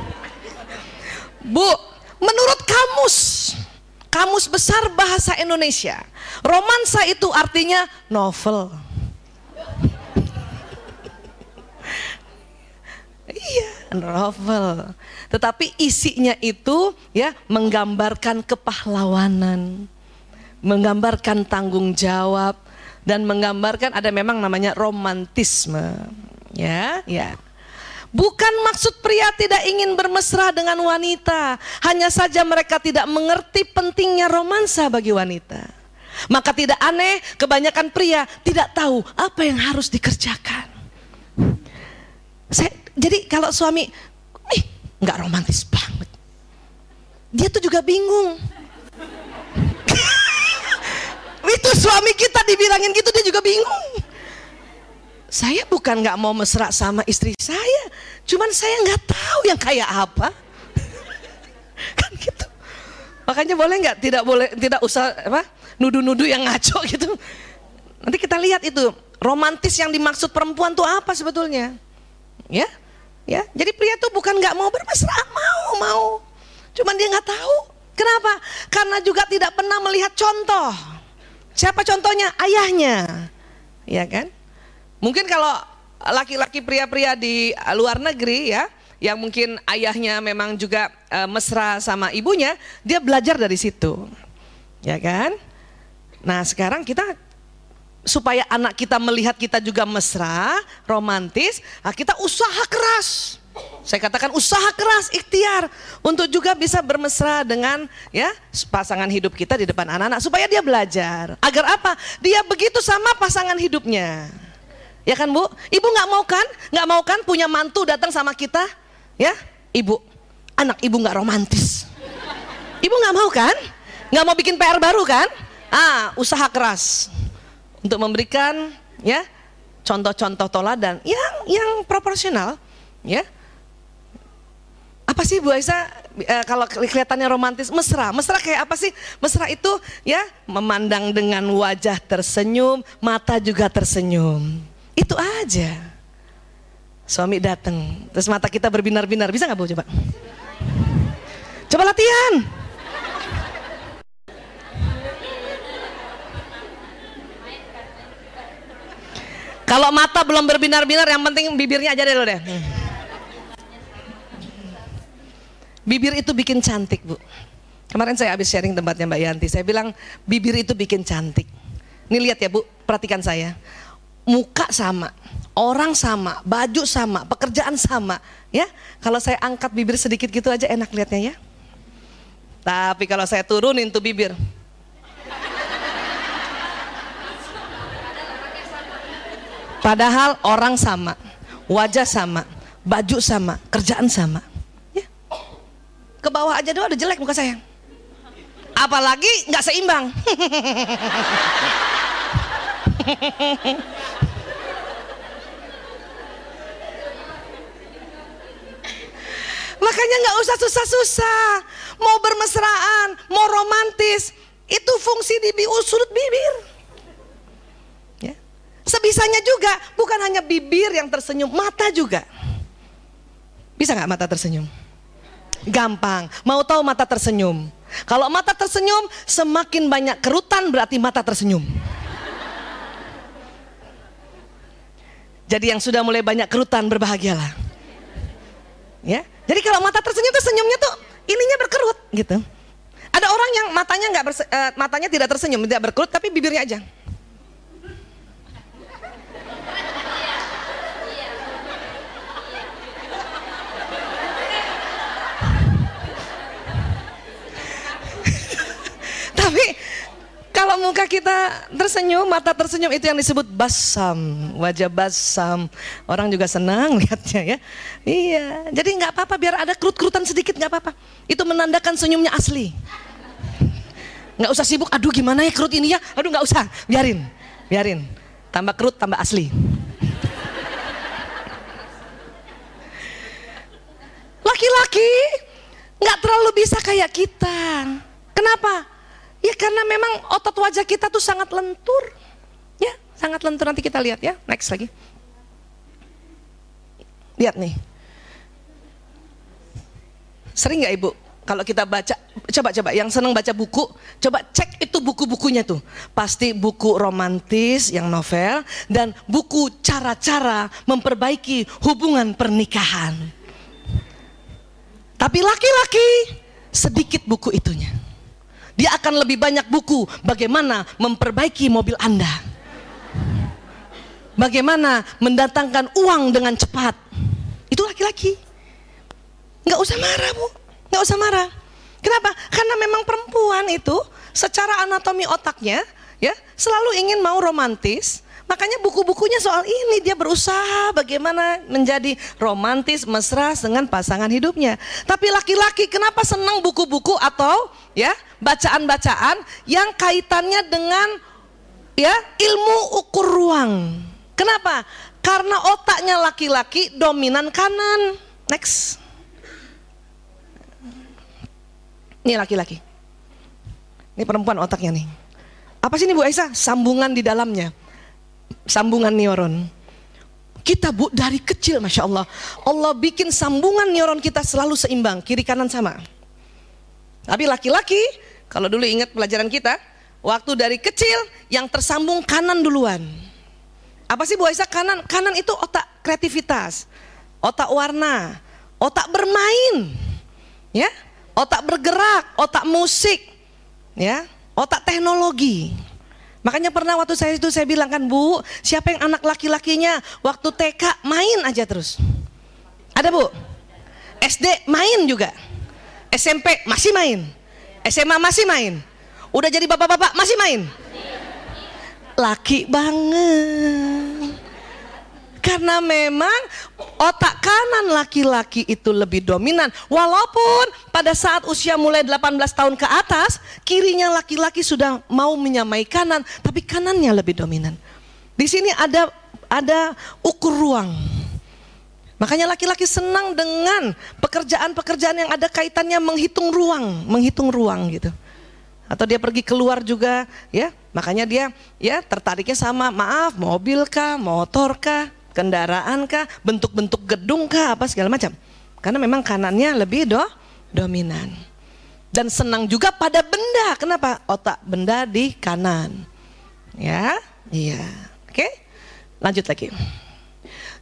Bu, menurut kamus, kamus besar bahasa Indonesia, romansa itu artinya novel. Iya, novel. Tetapi isinya itu ya menggambarkan kepahlawanan, menggambarkan tanggung jawab, dan menggambarkan ada memang namanya romantisme. Ya, ya. Bukan maksud pria tidak ingin bermesra dengan wanita, hanya saja mereka tidak mengerti pentingnya romansa bagi wanita. Maka tidak aneh kebanyakan pria tidak tahu apa yang harus dikerjakan. Saya, jadi kalau suami, ih nggak romantis banget, dia tuh juga bingung. Itu suami kita dibilangin gitu dia juga bingung. Saya bukan nggak mau mesra sama istri saya, cuman saya nggak tahu yang kayak apa. Kan gitu. Makanya boleh nggak, tidak boleh, tidak usah apa nuduh-nuduh yang ngaco gitu. Nanti kita lihat itu romantis yang dimaksud perempuan tuh apa sebetulnya. Ya, ya. Jadi pria tuh bukan nggak mau bermesra, mau, mau. Cuman dia nggak tahu. Kenapa? Karena juga tidak pernah melihat contoh. Siapa contohnya? Ayahnya, ya kan? Mungkin kalau laki-laki pria-pria di luar negeri ya, yang mungkin ayahnya memang juga e, mesra sama ibunya, dia belajar dari situ, ya kan? Nah sekarang kita supaya anak kita melihat kita juga mesra, romantis, nah kita usaha keras. Saya katakan usaha keras, ikhtiar untuk juga bisa bermesra dengan ya pasangan hidup kita di depan anak-anak supaya dia belajar. Agar apa? Dia begitu sama pasangan hidupnya. Ya kan Bu? Ibu nggak mau kan? Nggak mau kan punya mantu datang sama kita? Ya, Ibu, anak Ibu nggak romantis. Ibu nggak mau kan? Nggak mau bikin P R baru kan? Ah, usaha keras untuk memberikan ya contoh-contoh teladan yang yang proporsional, ya. Apa sih Bu Aisyah e, kalau kelihatannya romantis? Mesra, mesra kayak apa sih? Mesra itu ya memandang dengan wajah tersenyum, mata juga tersenyum. Itu aja. Suami datang, terus mata kita berbinar-binar, bisa nggak Bu coba? Coba latihan. Kalau mata belum berbinar-binar, yang penting bibirnya aja dulu deh. Bibir itu bikin cantik, Bu. Kemarin saya habis sharing tempatnya Mbak Yanti, saya bilang bibir itu bikin cantik. Ini lihat ya Bu, perhatikan saya. Muka sama, orang sama, baju sama, pekerjaan sama, ya. Kalau saya angkat bibir sedikit gitu aja enak lihatnya ya. Tapi kalau saya turunin tuh bibir, padahal orang sama, wajah sama, baju sama, kerjaan sama, ya. Ke bawah aja doang udah jelek muka saya. Apalagi nggak seimbang. Makanya nggak usah susah-susah. Mau bermesraan, mau romantis, itu fungsi di sudut bibir. Ya. Sebisanya juga, bukan hanya bibir yang tersenyum, mata juga. Bisa nggak mata tersenyum? Gampang. Mau tahu mata tersenyum? Kalau mata tersenyum, semakin banyak kerutan berarti mata tersenyum. Jadi yang sudah mulai banyak kerutan berbahagialah. Ya. Jadi kalau mata tersenyum tuh senyumnya tuh ininya berkerut gitu. Ada orang yang matanya nggak uh, matanya tidak tersenyum, tidak berkerut tapi bibirnya aja. Tapi kalau muka kita tersenyum, mata tersenyum, itu yang disebut basam, wajah basam. Orang juga senang lihatnya ya. Iya, jadi nggak apa-apa biar ada kerut-kerutan sedikit nggak apa-apa. Itu menandakan senyumnya asli. Nggak usah sibuk, aduh gimana ya kerut ini ya, aduh nggak usah, biarin, biarin. Tambah kerut, tambah asli. Laki-laki nggak terlalu bisa kayak kita. Kenapa? Ya karena memang otot wajah kita tuh sangat lentur. Ya, sangat lentur, nanti kita lihat ya. Next lagi. Lihat nih. Sering nggak Ibu kalau kita baca, coba-coba yang senang baca buku, coba cek itu buku-bukunya tuh. Pasti buku romantis yang novel dan buku cara-cara memperbaiki hubungan pernikahan. Tapi laki-laki sedikit buku itunya. Dia akan lebih banyak buku bagaimana memperbaiki mobil Anda, bagaimana mendatangkan uang dengan cepat. Itu laki-laki. Nggak usah marah Bu, nggak usah marah. Kenapa? Karena memang perempuan itu secara anatomi otaknya ya selalu ingin mau romantis. Makanya buku-bukunya soal ini, dia berusaha bagaimana menjadi romantis, mesra dengan pasangan hidupnya. Tapi laki-laki kenapa senang buku-buku atau ya bacaan-bacaan yang kaitannya dengan ya ilmu ukur ruang. Kenapa? Karena otaknya laki-laki dominan kanan. Next. Ini laki-laki. Ini perempuan otaknya nih. Apa sih ini Bu Aisyah? Sambungan di dalamnya. Sambungan neuron. Kita Bu dari kecil Masya Allah, Allah bikin sambungan neuron kita selalu seimbang, kiri kanan sama. Tapi laki-laki, kalau dulu ingat pelajaran kita, waktu dari kecil yang tersambung kanan duluan. Apa sih Bu Aisyah kanan? Kanan itu otak kreativitas, otak warna, otak bermain, ya, otak bergerak, otak musik, ya, otak teknologi. Makanya pernah waktu saya itu saya bilang kan Bu, siapa yang anak laki-lakinya waktu T K main aja terus? Ada Bu? S D main juga? S M P masih main? S M A masih main? Udah jadi bapak-bapak masih main? Laki banget. Karena memang otak kanan laki-laki itu lebih dominan. Walaupun pada saat usia mulai delapan belas tahun ke atas, kirinya laki-laki sudah mau menyamai kanan, tapi kanannya lebih dominan. Di sini ada ada ukur ruang. Makanya laki-laki senang dengan pekerjaan-pekerjaan yang ada kaitannya menghitung ruang, menghitung ruang gitu. Atau dia pergi keluar juga, ya. Makanya dia ya tertariknya sama, maaf, mobil kah, motor kah, kendaraan kah, bentuk-bentuk gedung kah, apa segala macam. Karena memang kanannya lebih do, dominan. Dan senang juga pada benda. Kenapa? Otak benda di kanan. Ya, iya. Oke, lanjut lagi.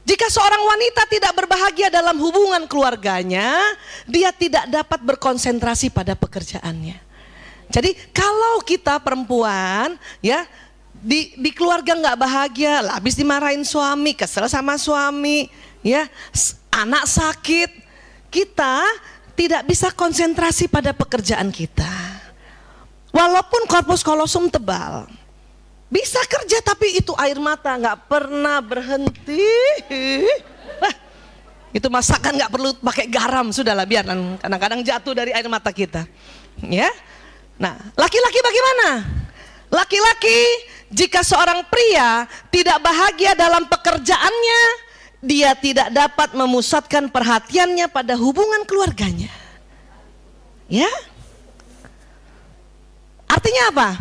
Jika seorang wanita tidak berbahagia dalam hubungan keluarganya, dia tidak dapat berkonsentrasi pada pekerjaannya. Jadi kalau kita perempuan ya di, di keluarga nggak bahagia, lah habis dimarahin suami, kesel sama suami, ya anak sakit, kita tidak bisa konsentrasi pada pekerjaan kita. Walaupun korpus kolosum tebal, bisa kerja tapi itu air mata nggak pernah berhenti. Wah, itu masakan nggak perlu pakai garam, sudahlah biar kadang-kadang jatuh dari air mata kita. Ya, nah laki-laki bagaimana? Laki-laki jika seorang pria tidak bahagia dalam pekerjaannya, dia tidak dapat memusatkan perhatiannya pada hubungan keluarganya. Ya, artinya apa?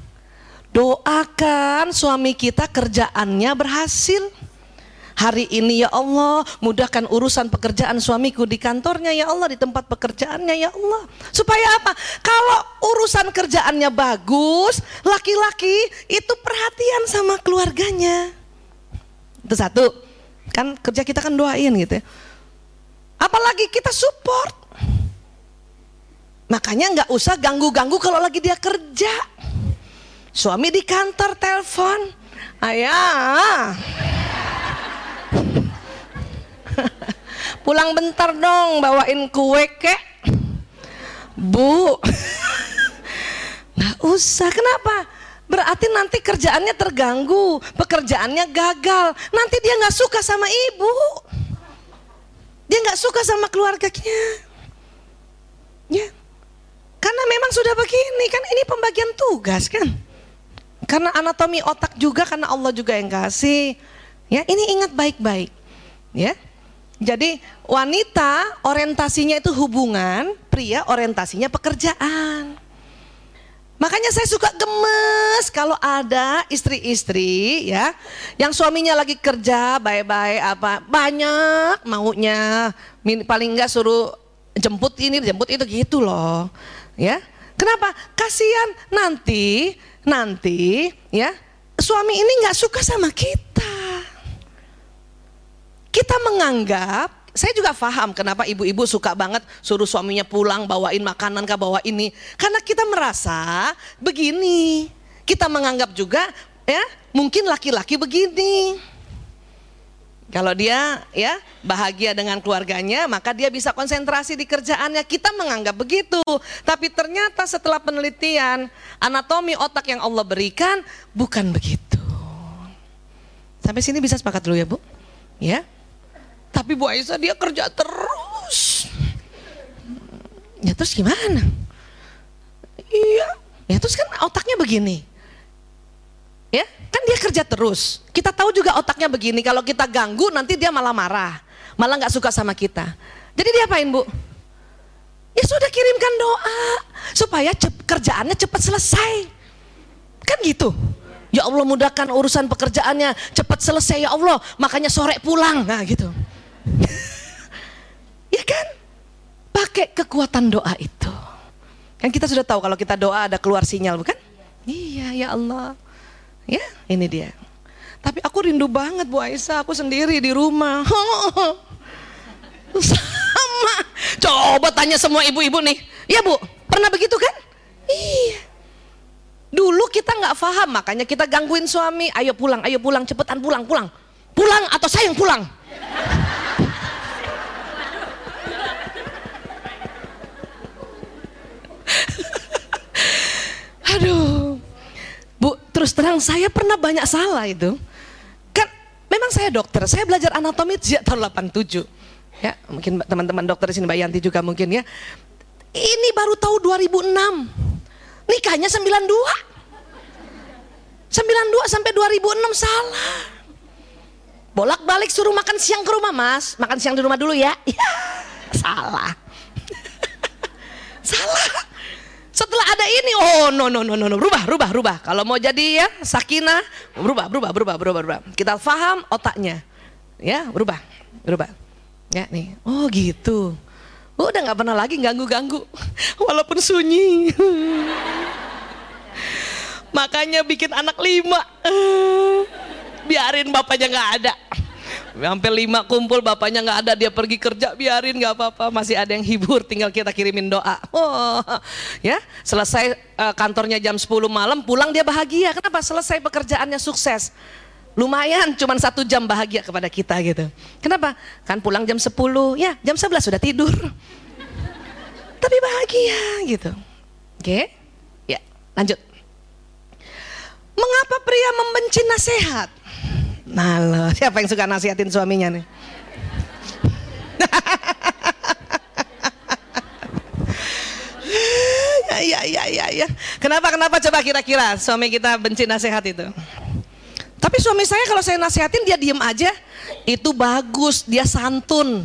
Doakan suami kita kerjaannya berhasil. Hari ini ya Allah, mudahkan urusan pekerjaan suamiku di kantornya ya Allah, di tempat pekerjaannya ya Allah. Supaya apa? Kalau urusan kerjaannya bagus, laki-laki itu perhatian sama keluarganya. Itu satu. Kan kerja kita kan doain gitu ya. Apalagi kita support. Makanya nggak usah ganggu-ganggu kalau lagi dia kerja. Suami di kantor telepon, ayah, pulang bentar dong, bawain kue kek, bu. Nggak usah, kenapa? Berarti nanti kerjaannya terganggu, pekerjaannya gagal, nanti dia nggak suka sama ibu, dia nggak suka sama keluarganya, ya. Karena memang sudah begini, kan ini pembagian tugas kan. Karena anatomi otak juga, karena Allah juga yang kasih. Ya, ini ingat baik-baik. Ya. Jadi wanita orientasinya itu hubungan, pria orientasinya pekerjaan. Makanya saya suka gemes kalau ada istri-istri ya yang suaminya lagi kerja baik-baik apa banyak maunya, paling enggak suruh jemput ini, jemput itu gitu loh. Ya. Kenapa? Kasihan nanti nanti ya suami ini nggak suka sama kita. Kita menganggap, saya juga paham kenapa ibu-ibu suka banget suruh suaminya pulang bawain makanan kah bawa ini, karena kita merasa begini, kita menganggap juga ya mungkin laki-laki begini. Kalau dia ya bahagia dengan keluarganya, maka dia bisa konsentrasi di kerjaannya. Kita menganggap begitu, tapi ternyata setelah penelitian anatomi otak yang Allah berikan bukan begitu. Sampai sini bisa sepakat dulu ya Bu? Ya. Tapi Bu Aisyah dia kerja terus. Ya terus gimana? Iya. Ya terus kan otaknya begini. Ya, kan dia kerja terus. Kita tahu juga otaknya begini, kalau kita ganggu nanti dia malah marah, malah nggak suka sama kita. Jadi dia apain Bu? Ya sudah kirimkan doa supaya cep, kerjaannya cepat selesai. Kan gitu. Ya Allah mudahkan urusan pekerjaannya, cepat selesai ya Allah, makanya sore pulang. Nah gitu. Ya kan? Pakai kekuatan doa itu. Kan kita sudah tahu kalau kita doa ada keluar sinyal, bukan? Iya ya Allah. Ya, ini dia. Tapi aku rindu banget Bu Aisyah, aku sendiri di rumah. Sama. Coba tanya semua ibu-ibu nih. Ya Bu, pernah begitu kan? Iya. Dulu kita nggak paham, makanya kita gangguin suami. Ayo pulang, ayo pulang, cepetan pulang, pulang. Pulang atau saya yang pulang. Aduh. Bu, terus terang saya pernah banyak salah itu. Kan memang saya dokter, saya belajar anatomi sejak tahun delapan puluh tujuh. Ya, mungkin teman-teman dokter di sini Mbak Yanti juga mungkin ya. Ini baru tahu dua ribu enam. Nikahnya sembilan puluh dua. sembilan puluh dua sampai dua ribu enam salah. Bolak-balik suruh makan siang ke rumah, Mas. Makan siang di rumah dulu ya. Ya, salah. Salah. Setelah ada ini, oh no no no no, no. rubah rubah rubah. Kalau mau jadi ya sakinah, berubah berubah berubah berubah berubah. Kita paham otaknya, ya berubah berubah. Ya nih, oh gitu. Udah nggak pernah lagi ganggu-ganggu, walaupun sunyi. Makanya bikin anak lima, biarin bapaknya nggak ada. Sampai lima kumpul, bapaknya nggak ada, dia pergi kerja, biarin nggak apa-apa, masih ada yang hibur, tinggal kita kirimin doa. Oh, ya, selesai uh, kantornya jam sepuluh malam, pulang dia bahagia. Kenapa? Selesai pekerjaannya, sukses. Lumayan, cuman satu jam bahagia kepada kita gitu. Kenapa? Kan pulang jam sepuluh, ya jam sebelas sudah tidur. Tapi bahagia gitu. Oke, ya lanjut. Mengapa pria membenci nasihat? Nah loh, siapa yang suka nasihatin suaminya nih? ya, ya, ya, ya, ya. Kenapa, kenapa coba kira-kira suami kita benci nasihat itu? Tapi suami saya kalau saya nasihatin dia diem aja, itu bagus, dia santun.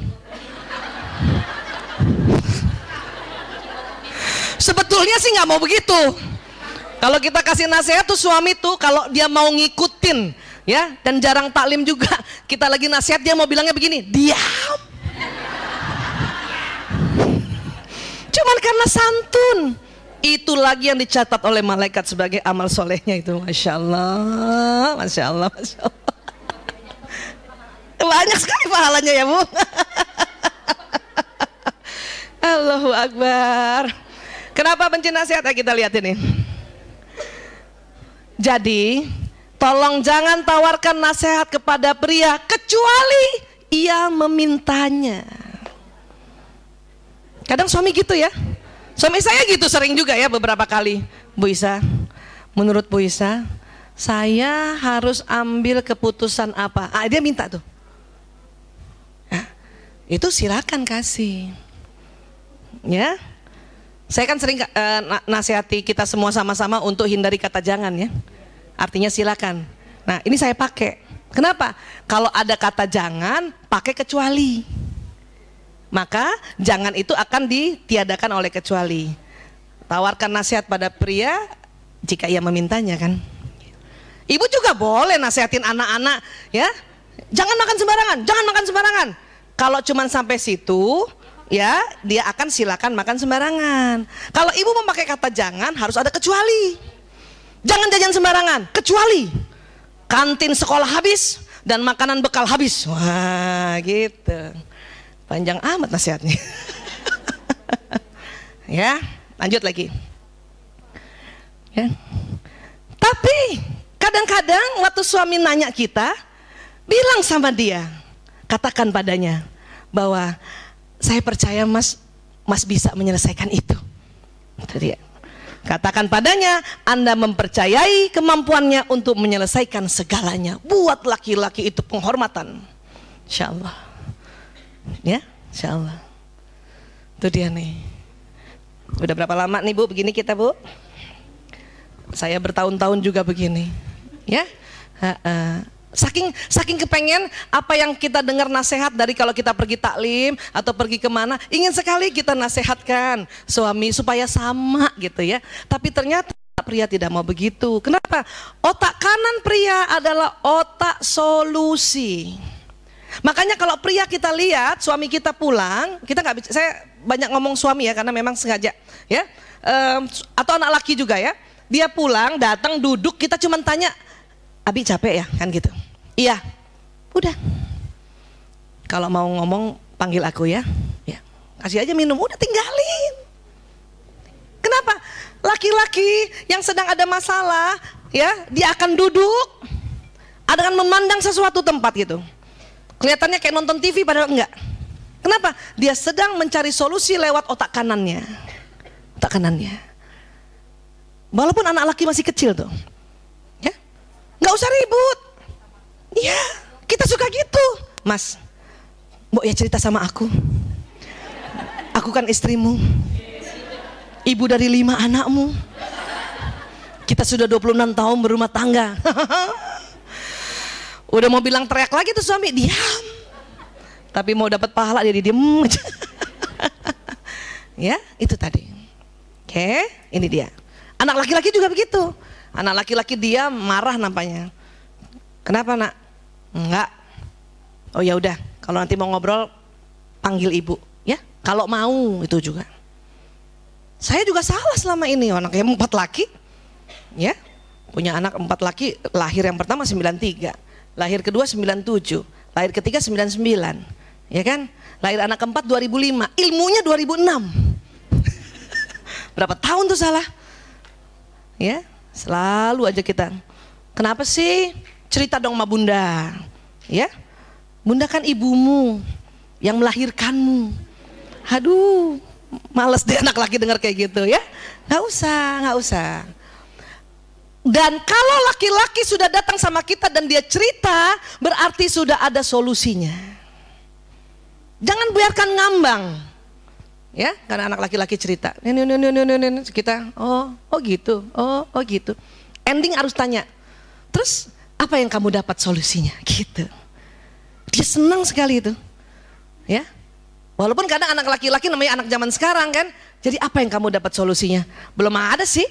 Sebetulnya sih nggak mau begitu. Kalau kita kasih nasihat tuh suami tuh kalau dia mau ngikutin, ya, dan jarang taklim juga, kita lagi nasihat dia mau bilangnya begini, diam. Cuman karena santun, itu lagi yang dicatat oleh malaikat sebagai amal solehnya itu. Masya Allah, Masya Allah, Masya Allah. Banyak sekali pahalanya ya Bu. Allahu Akbar. Kenapa benci nasihat? Ya, kita lihat ini. Jadi tolong jangan tawarkan nasihat kepada pria kecuali ia memintanya. Kadang suami gitu ya. Suami saya gitu sering juga ya beberapa kali. Bu Isa, menurut Bu Isa, saya harus ambil keputusan apa? Ah, dia minta tuh. Nah, itu silakan kasih. Ya. Saya kan sering uh, nasihati kita semua sama-sama untuk hindari kata jangan ya. Artinya silakan. Nah, ini saya pakai. Kenapa? Kalau ada kata jangan, pakai kecuali. Maka jangan itu akan ditiadakan oleh kecuali. Tawarkan nasihat pada pria jika ia memintanya kan. Ibu juga boleh nasihatin anak-anak ya. Jangan makan sembarangan, jangan makan sembarangan. Kalau cuman sampai situ, ya dia akan silakan makan sembarangan. Kalau ibu memakai kata jangan, harus ada kecuali. Jangan jajan sembarangan, kecuali kantin sekolah habis dan makanan bekal habis. Wah gitu. Panjang amat nasihatnya. Ya, lanjut lagi. Ya. Tapi kadang-kadang waktu suami nanya kita, bilang sama dia, katakan padanya bahwa saya percaya mas, mas bisa menyelesaikan itu. Itu dia. Katakan padanya, Anda mempercayai kemampuannya untuk menyelesaikan segalanya. Buat laki-laki itu penghormatan. Insya Allah. Ya, insya Allah. Itu dia nih. Udah berapa lama nih Bu begini kita Bu? Saya bertahun-tahun juga begini. Ya. Ha-ha. Saking saking kepengen apa yang kita dengar nasihat dari kalau kita pergi taklim atau pergi kemana, ingin sekali kita nasihatkan suami supaya sama gitu ya. Tapi ternyata pria tidak mau begitu. Kenapa? Otak kanan pria adalah otak solusi. Makanya kalau pria kita lihat suami kita pulang, kita nggak bisa. Saya banyak ngomong suami ya karena memang sengaja ya. Um, atau anak laki juga ya. Dia pulang, datang, duduk, kita cuma tanya, Abi capek ya kan gitu. Iya. Udah. Kalau mau ngomong panggil aku ya. Ya. Kasih aja minum, udah tinggalin. Kenapa? Laki-laki yang sedang ada masalah, ya, dia akan duduk, akan memandang sesuatu tempat gitu. Kelihatannya kayak nonton T V padahal enggak. Kenapa? Dia sedang mencari solusi lewat otak kanannya. Otak kanannya. Walaupun anak laki masih kecil tuh. Ya. Nggak usah ribut. Iya, kita suka gitu. Mas, Mbok ya cerita sama aku. Aku kan istrimu. Ibu dari lima anakmu. Kita sudah dua puluh enam tahun berumah tangga. Udah mau bilang teriak lagi tuh suami, diam. Tapi mau dapat pahala dia diem aja. Ya, itu tadi. Oke, ini dia. Anak laki-laki juga begitu. Anak laki-laki dia marah nampaknya. Kenapa nak? Enggak. Oh ya udah, kalau nanti mau ngobrol panggil ibu, ya. Kalau mau itu juga. Saya juga salah selama ini, anaknya empat laki, ya. Punya anak empat laki, lahir yang pertama sembilan tiga, lahir kedua sembilan tujuh, lahir ketiga sembilan puluh sembilan, ya kan? Lahir anak keempat dua ribu lima, ilmunya dua ribu enam. Berapa tahun tuh salah? Ya, selalu aja kita. Kenapa sih? Cerita dong sama Bunda. Ya, Bunda kan ibumu yang melahirkanmu. Aduh, males deh anak laki dengar kayak gitu ya. Nggak usah, nggak usah. Dan kalau laki-laki sudah datang sama kita dan dia cerita, berarti sudah ada solusinya. Jangan biarkan ngambang. Ya, karena anak laki-laki cerita. Nih, nih, nih, nih, nih, nih, kita, oh, oh gitu, oh, oh gitu. Ending harus tanya. Terus apa yang kamu dapat solusinya? Gitu. Dia senang sekali itu. Ya. Walaupun kadang anak laki-laki namanya anak zaman sekarang kan. Jadi apa yang kamu dapat solusinya? Belum ada sih.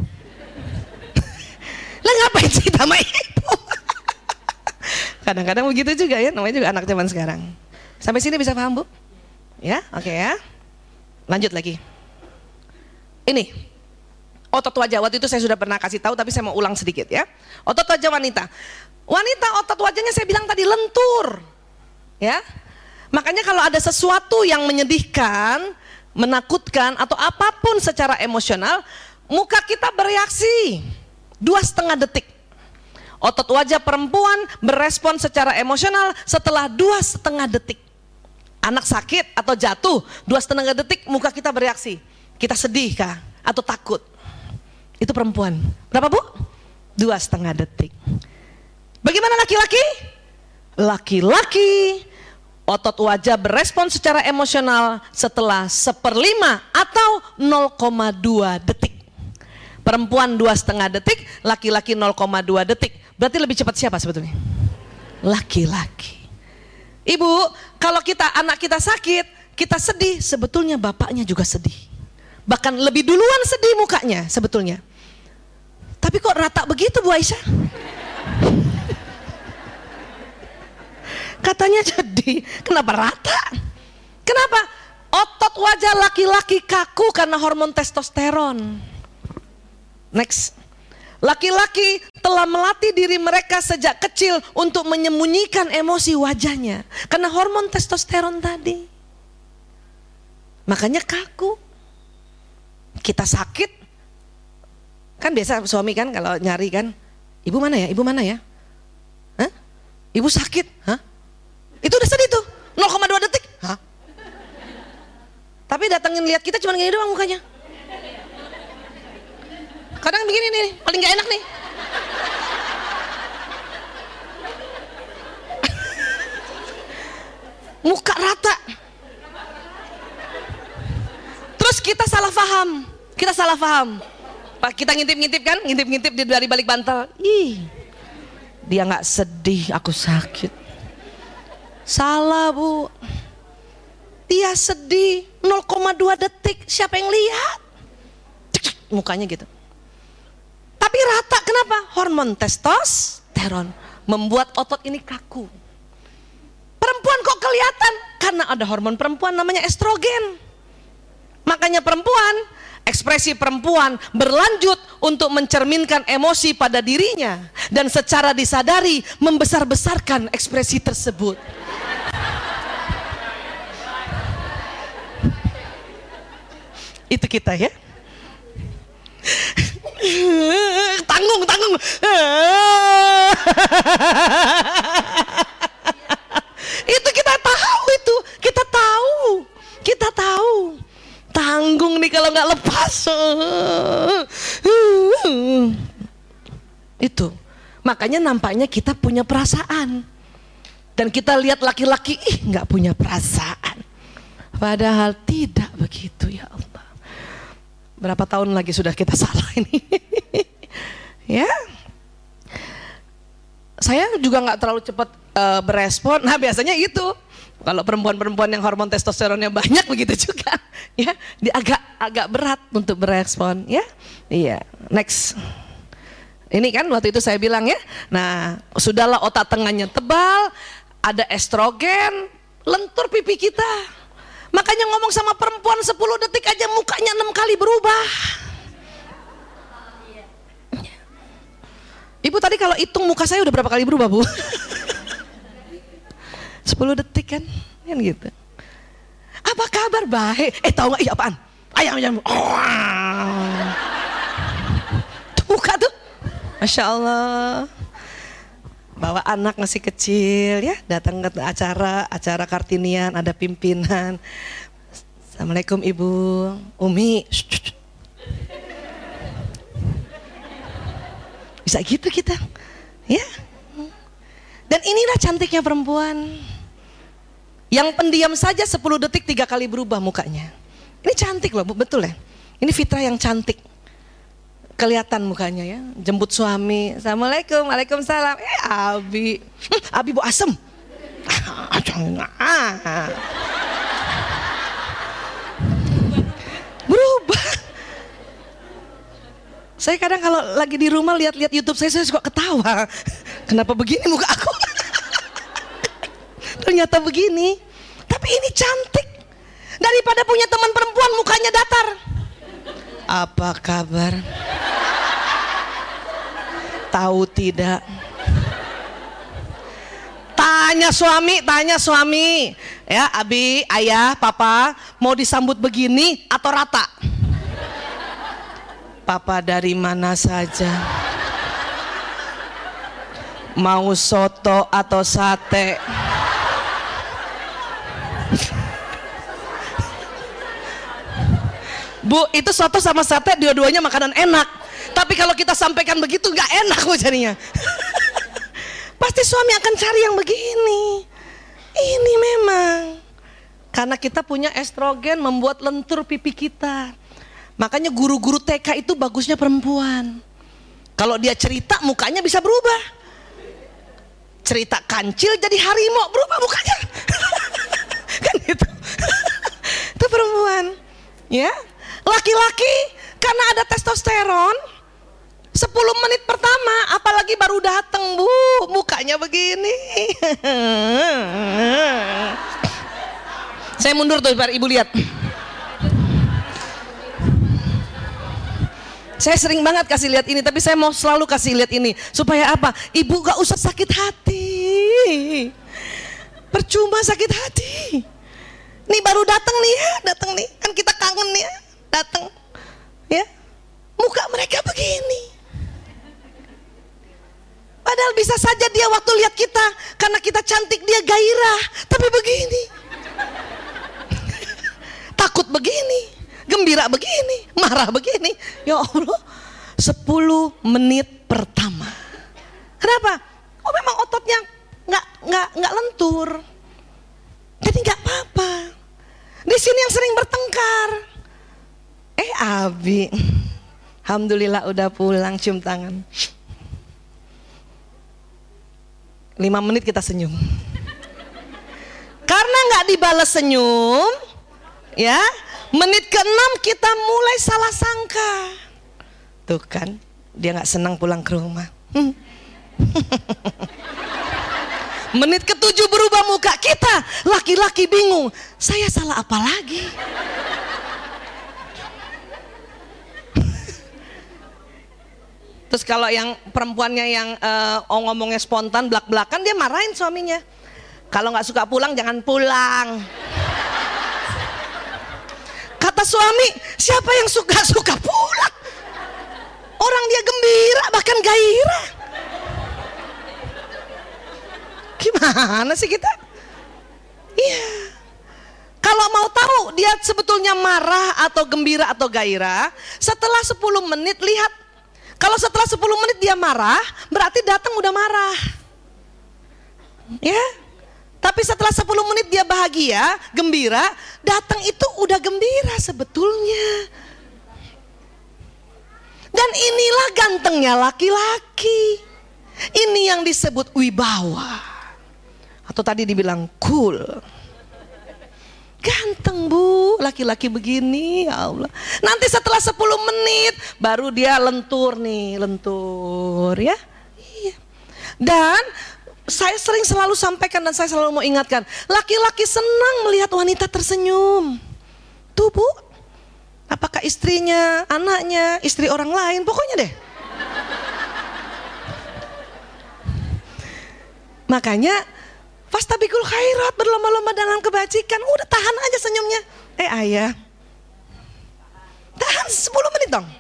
Lah ngapain sih sama ibu? Kadang-kadang begitu juga ya, namanya juga anak zaman sekarang. Sampai sini bisa paham, Bu? Ya, oke okay ya. Lanjut lagi. Ini otot wajah, waktu itu saya sudah pernah kasih tahu tapi saya mau ulang sedikit ya. Otot wajah wanita. Wanita otot wajahnya saya bilang tadi lentur. Ya. Makanya kalau ada sesuatu yang menyedihkan, menakutkan atau apapun secara emosional, muka kita bereaksi dua setengah detik. Otot wajah perempuan berespon secara emosional setelah dua setengah detik. Anak sakit atau jatuh, dua setengah detik muka kita bereaksi. Kita sedih kah? Atau takut? Itu perempuan. Berapa, Bu? Dua setengah detik. Bagaimana laki-laki? Laki-laki otot wajah berespon secara emosional setelah seperlima atau nol koma dua detik. Perempuan dua setengah detik, laki-laki nol koma dua detik. Berarti lebih cepat siapa sebetulnya? Laki-laki. Ibu, kalau kita anak kita sakit, kita sedih, sebetulnya bapaknya juga sedih. Bahkan lebih duluan sedih mukanya sebetulnya. Tapi kok rata begitu, Bu Aisyah? Katanya jadi, kenapa rata? Kenapa? Otot wajah laki-laki kaku karena hormon testosteron. Next. Laki-laki telah melatih diri mereka sejak kecil untuk menyembunyikan emosi wajahnya karena hormon testosteron tadi. Makanya kaku. Kita sakit, kan biasa suami kan kalau nyari kan, ibu mana ya, ibu mana ya? Hah? Ibu sakit, hah? Itu udah sedih tuh, nol koma dua detik. Hah? Tapi datengin lihat kita cuma gini doang mukanya. Kadang begini nih, paling gak enak nih. Muka rata. Terus kita salah paham. Kita salah paham. Pak, kita ngintip-ngintip kan, ngintip-ngintip dari balik bantal. Ih, dia gak sedih, aku sakit. Salah, Bu. Dia sedih nol koma dua detik, siapa yang lihat? Mukanya gitu. Tapi rata, kenapa? Hormon testosteron membuat otot ini kaku. Perempuan kok kelihatan? Karena ada hormon perempuan namanya estrogen. Makanya perempuan, ekspresi perempuan berlanjut untuk mencerminkan emosi pada dirinya. Dan secara disadari membesar-besarkan ekspresi tersebut. Itu kita ya. Tanggung, tanggung. Itu kita tahu itu, kita tahu, kita tahu. Tanggung nih kalau nggak lepas. Itu, makanya nampaknya kita punya perasaan. Dan kita lihat laki-laki, ih nggak punya perasaan. Padahal tidak begitu ya Allah. Berapa tahun lagi sudah kita salah ini. Ya. Saya juga nggak terlalu cepat uh, berespon. Nah biasanya itu. Kalau perempuan-perempuan yang hormon testosteronnya banyak begitu juga. Ya, dia agak agak berat untuk berespon. Ya, iya. Next. Ini kan waktu itu saya bilang ya. Nah, sudahlah otak tengahnya tebal, ada estrogen, lentur pipi kita. Makanya ngomong sama perempuan sepuluh detik aja mukanya enam kali berubah. Ibu tadi kalau hitung muka saya udah berapa kali berubah, Bu? sepuluh detik kan, kan gitu. Apa kabar? Baik. Eh tahu nggak? Iya apaan? Ayam ayam. Oh. Tuh muka tuh, masya Allah. Bawa anak masih kecil ya, datang ke acara acara Kartinian, ada pimpinan. Assalamualaikum Ibu Umi. Bisa gitu kita, ya. Dan inilah cantiknya perempuan. Yang pendiam saja sepuluh detik tiga kali berubah mukanya. Ini cantik loh, betul ya. Ini fitrah yang cantik. Kelihatan mukanya ya. Jemput suami, assalamualaikum, waalaikumsalam. Eh Abi, hm, Abi bu asem. Berubah. Saya kadang kalau lagi di rumah lihat-lihat YouTube saya, saya suka ketawa. Kenapa begini muka aku? Ternyata begini. Tapi ini cantik. Daripada punya teman perempuan mukanya datar. Apa kabar? Tahu tidak? Tanya suami, tanya suami. Ya, Abi, ayah, papa, mau disambut begini atau rata? Papa dari mana saja? Mau soto atau sate? Bu, itu soto sama sate dua-duanya makanan enak. Tapi kalau kita sampaikan begitu nggak enak bu jadinya. Pasti suami akan cari yang begini. Ini memang karena kita punya estrogen membuat lentur pipi kita. Makanya guru-guru T K itu bagusnya perempuan. Kalau dia cerita mukanya bisa berubah. Cerita kancil jadi harimau, berubah mukanya. Kan itu. Itu perempuan. Ya. Laki-laki karena ada testosteron sepuluh menit pertama apalagi baru datang bu mukanya begini. Saya mundur tuh biar ibu lihat. Saya sering banget kasih lihat ini, tapi saya mau selalu kasih lihat ini supaya apa? Ibu gak usah sakit hati. Percuma sakit hati. Nih baru datang nih ya, datang nih. Kan kita kangen nih ya, datang. Ya. Muka mereka begini. Padahal bisa saja dia waktu lihat kita karena kita cantik dia gairah, tapi begini. Takut begini. Gembira begini, marah begini. Ya Allah, sepuluh menit pertama. Kenapa? Oh memang ototnya nggak nggak nggak lentur. Jadi nggak apa-apa. Di sini yang sering bertengkar. Eh Abi, alhamdulillah udah pulang, cium tangan. Lima menit kita senyum. Karena nggak dibalas senyum, ya. Menit keenam kita mulai salah sangka. Tuh kan, dia gak senang pulang ke rumah. hmm. Menit ketujuh berubah muka kita. Laki-laki bingung, saya salah apa lagi? Terus kalau yang perempuannya yang uh, ngomongnya spontan, belak-belakan, dia marahin suaminya. Kalau gak suka pulang jangan pulang. Kata suami, siapa yang suka-suka pulang? Orang dia gembira, bahkan gairah. Gimana sih kita? Iya. Kalau mau tahu dia sebetulnya marah atau gembira atau gairah, setelah sepuluh menit lihat. Kalau setelah sepuluh menit dia marah, berarti datang udah marah. Ya. Tapi setelah sepuluh menit dia bahagia, gembira, datang itu udah gembira sebetulnya. Dan inilah gantengnya laki-laki. Ini yang disebut wibawa. Atau tadi dibilang cool. Ganteng bu, laki-laki begini, ya Allah. Nanti setelah sepuluh menit baru dia lentur nih, lentur ya. Iya. Dan saya sering selalu sampaikan dan saya selalu mau ingatkan, laki-laki senang melihat wanita tersenyum. Tuh bu, apakah istrinya, anaknya, istri orang lain, pokoknya deh. Makanya Fastabiqul khairat, berlomba-lomba dalam kebajikan. Udah tahan aja senyumnya. Eh ayah, tahan sepuluh menit dong.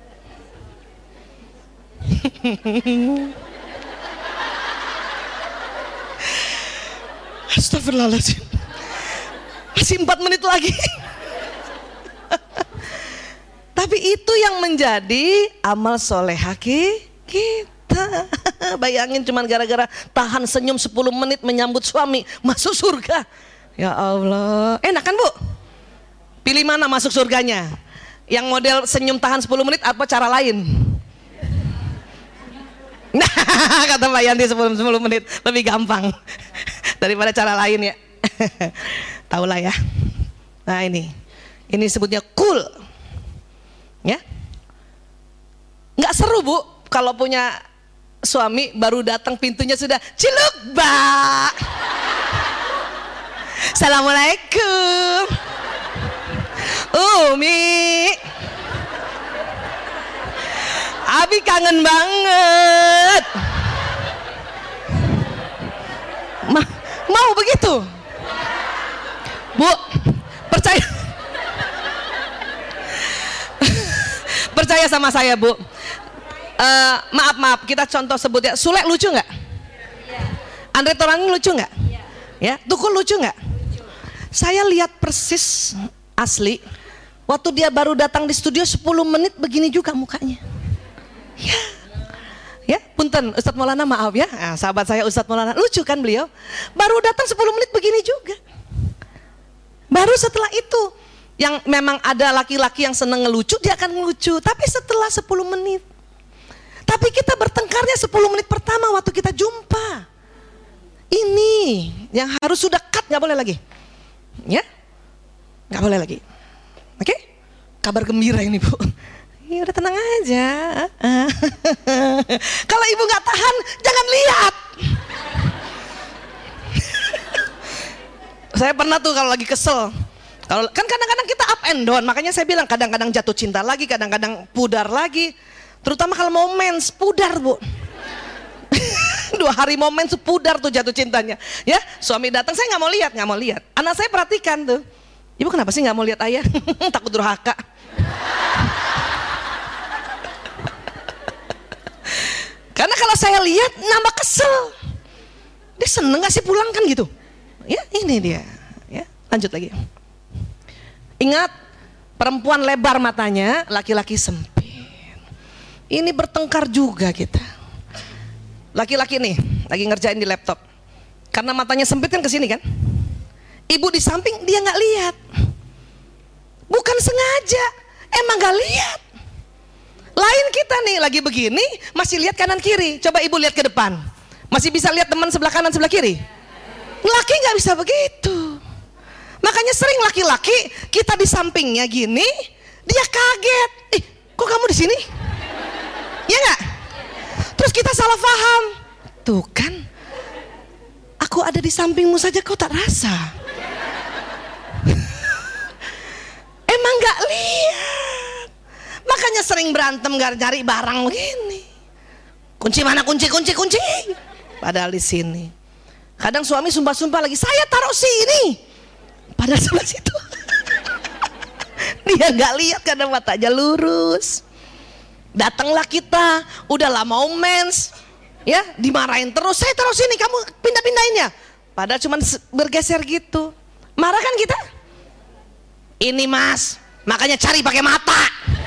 Astagfirullahaladzim. Masih empat menit lagi. Tapi itu yang menjadi amal solehah kita. Bayangin cuman gara-gara tahan senyum sepuluh menit menyambut suami masuk surga. Ya Allah. Enak kan Bu? Pilih mana masuk surganya? Yang model senyum tahan sepuluh menit apa cara lain? Nah, kata Mbak Yanti sepuluh menit lebih gampang daripada cara lain ya. Tahulah ya. Nah ini, ini sebutnya cool, ya. Nggak seru Bu, kalau punya suami baru datang pintunya sudah ciluk Mbak. Assalamualaikum, Umi. Abi kangen banget. Ma, mau begitu? Bu, percaya percaya sama saya Bu. Uh, maaf maaf kita contoh sebut ya. Sule lucu nggak? Andre Taulani lucu nggak? Ya, Tukul lucu nggak? Saya lihat persis asli waktu dia baru datang di studio sepuluh menit begini juga mukanya. Ya, ya, punten Ustadz Maulana maaf ya, nah, sahabat saya Ustadz Maulana lucu kan beliau, baru datang sepuluh menit begini juga. Baru setelah itu, yang memang ada laki-laki yang seneng ngelucu, dia akan ngelucu, tapi setelah sepuluh menit. Tapi kita bertengkarnya sepuluh menit pertama waktu kita jumpa. Ini yang harus sudah cut, nggak boleh lagi, ya, nggak boleh lagi. Oke, kabar gembira ini Bu. Ya udah tenang aja. Kalau ibu nggak tahan, jangan lihat. Saya pernah tuh kalau lagi kesel. Kalau kan kadang-kadang kita up and down, makanya saya bilang kadang-kadang jatuh cinta lagi, kadang-kadang pudar lagi. Terutama kalau mau mens, pudar Bu. Dua hari mau mens pudar tuh jatuh cintanya. Ya, suami datang saya nggak mau lihat, nggak mau lihat. Anak saya perhatikan tuh. Ibu kenapa sih nggak mau lihat ayah? Takut durhaka. Karena kalau saya lihat nambah kesel. Dia seneng gak sih pulang kan gitu. Ya ini dia ya. Lanjut lagi. Ingat, perempuan lebar matanya, laki-laki sempit. Ini bertengkar juga kita. Laki-laki nih lagi ngerjain di laptop. Karena matanya sempit kan kesini kan. Ibu di samping dia gak lihat. Bukan sengaja, emang gak lihat. Lain kita nih lagi begini masih lihat kanan kiri. Coba ibu lihat ke depan, masih bisa lihat teman sebelah kanan sebelah kiri. Laki nggak bisa begitu. Makanya sering laki-laki kita di sampingnya gini, dia kaget. Eh, kok kamu di sini? Ya nggak? Terus kita salah paham. Tuh kan, aku ada di sampingmu saja kau tak rasa. Emang nggak lihat. Makanya sering berantem gak cari barang begini. Kunci mana kunci kunci kunci. Padahal di sini. Kadang suami sumpah-sumpah lagi, saya taruh sini. Padahal sebelah situ. Dia nggak lihat karena matanya lurus. Datanglah kita, udah lama mens, ya dimarahin terus. Saya taruh sini, kamu pindah-pindahin ya. Padahal cuma bergeser gitu. Marah kan kita? Ini mas, makanya cari pakai mata.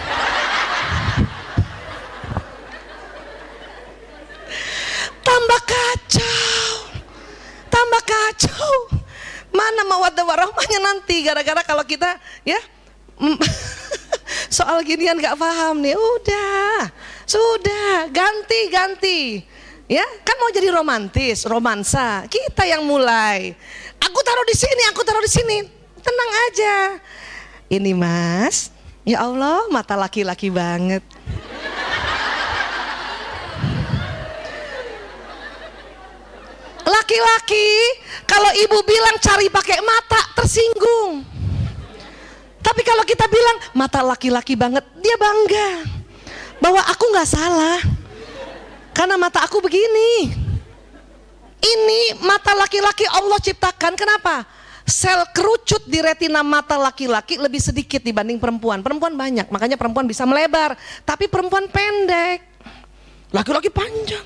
Tambah kacau, tambah kacau. Mana mawaddah warahmahnya nanti gara-gara kalau kita ya soal ginian gak paham nih. Udah, sudah ganti ganti. Ya kan mau jadi romantis, romansa. Kita yang mulai. Aku taruh di sini, aku taruh di sini. Tenang aja. Ini mas, ya Allah mata laki-laki banget. Laki-laki kalau ibu bilang cari pakai mata tersinggung. Tapi kalau kita bilang mata laki-laki banget, dia bangga bahwa aku nggak salah karena mata aku begini. Ini mata laki-laki Allah ciptakan, kenapa? Sel kerucut di retina mata laki-laki lebih sedikit dibanding perempuan. Perempuan banyak, makanya perempuan bisa melebar. Tapi perempuan pendek, laki-laki panjang.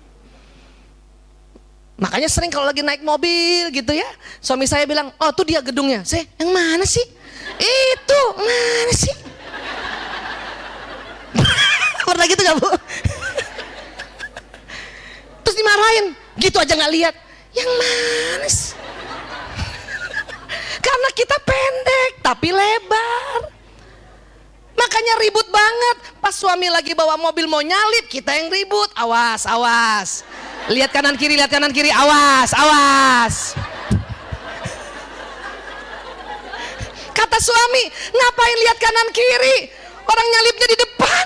Makanya sering kalau lagi naik mobil gitu ya, suami saya bilang, oh tuh dia gedungnya. Saya, yang mana sih? Itu, mana sih? Pernah gitu gak Bu? Terus dimarahin, gitu aja gak lihat. Yang mana sih? Karena kita pendek tapi lebar. Makanya ribut banget. Pas suami lagi bawa mobil mau nyalip, kita yang ribut. Awas, awas. Lihat kanan kiri, lihat kanan kiri. Awas, awas. Kata suami, ngapain lihat kanan kiri? Orang nyalipnya di depan.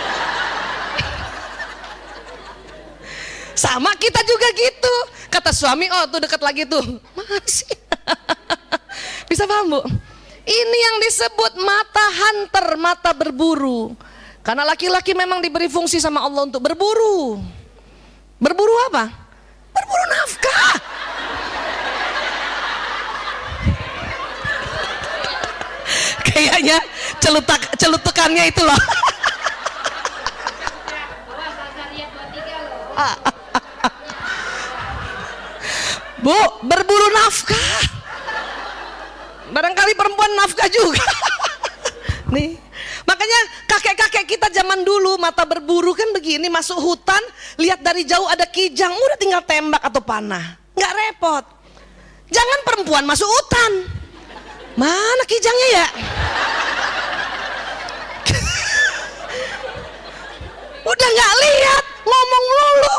Sama kita juga gitu. Kata suami, oh tuh dekat lagi tuh. Masih. Bisa paham Bu? Ini yang disebut mata hunter, mata berburu. Karena laki-laki memang diberi fungsi sama Allah untuk berburu. Berburu apa? Berburu nafkah. Kayaknya celutak, celutukannya itu loh. Bu, berburu nafkah. Barangkali perempuan nafkah juga. Nih, makanya kakek-kakek kita zaman dulu mata berburu kan begini, masuk hutan, lihat dari jauh ada kijang, udah tinggal tembak atau panah, nggak repot. Jangan perempuan masuk hutan, mana kijangnya ya? Udah nggak lihat, ngomong melulu.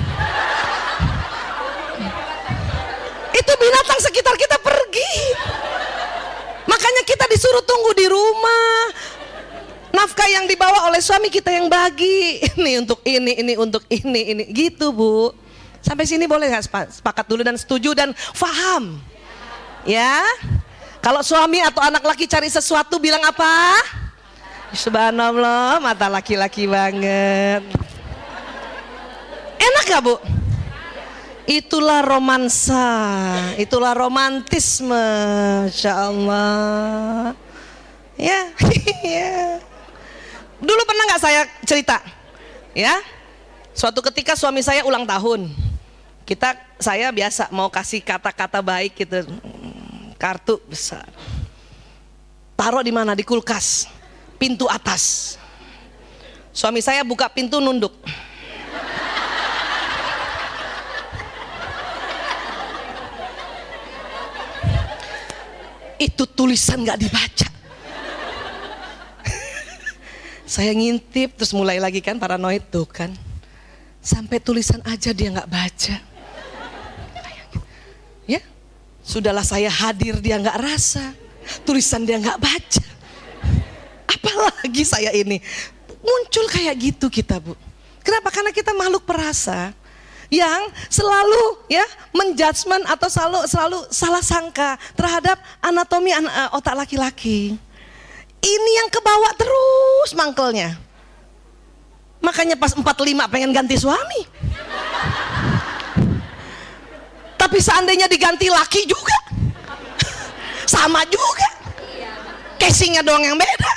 Itu binatang sekitar kita pergi. Makanya kita disuruh tunggu di rumah. Nafkah yang dibawa oleh suami kita yang bagi. Ini untuk ini, ini untuk ini, ini. Gitu Bu. Sampai sini boleh gak sepakat dulu dan setuju dan faham? Ya. Kalau suami atau anak laki cari sesuatu bilang apa? Subhanallah, mata laki-laki banget. Enak gak Bu? Itulah romansa, itulah romantisme, Insya Allah. Ya, ya. Dulu pernah nggak saya cerita, ya? Suatu ketika suami saya ulang tahun, kita, saya biasa mau kasih kata-kata baik gitu, kartu besar. Taruh di mana? Di kulkas, pintu atas. Suami saya buka pintu nunduk. Itu tulisan gak dibaca. Saya ngintip terus mulai lagi kan paranoid tuh kan. Sampai tulisan aja dia gak baca. Ya, sudahlah saya hadir dia gak rasa. Tulisan dia gak baca. Apalagi saya ini. Muncul kayak gitu kita Bu. Kenapa? Karena kita makhluk perasa yang selalu ya menjudgment atau selalu selalu salah sangka terhadap anatomi an otak laki-laki. Ini yang kebawa terus mangkelnya. Makanya pas empat puluh lima pengen ganti suami. Tapi seandainya diganti laki juga sama juga. Casingnya doang yang beda.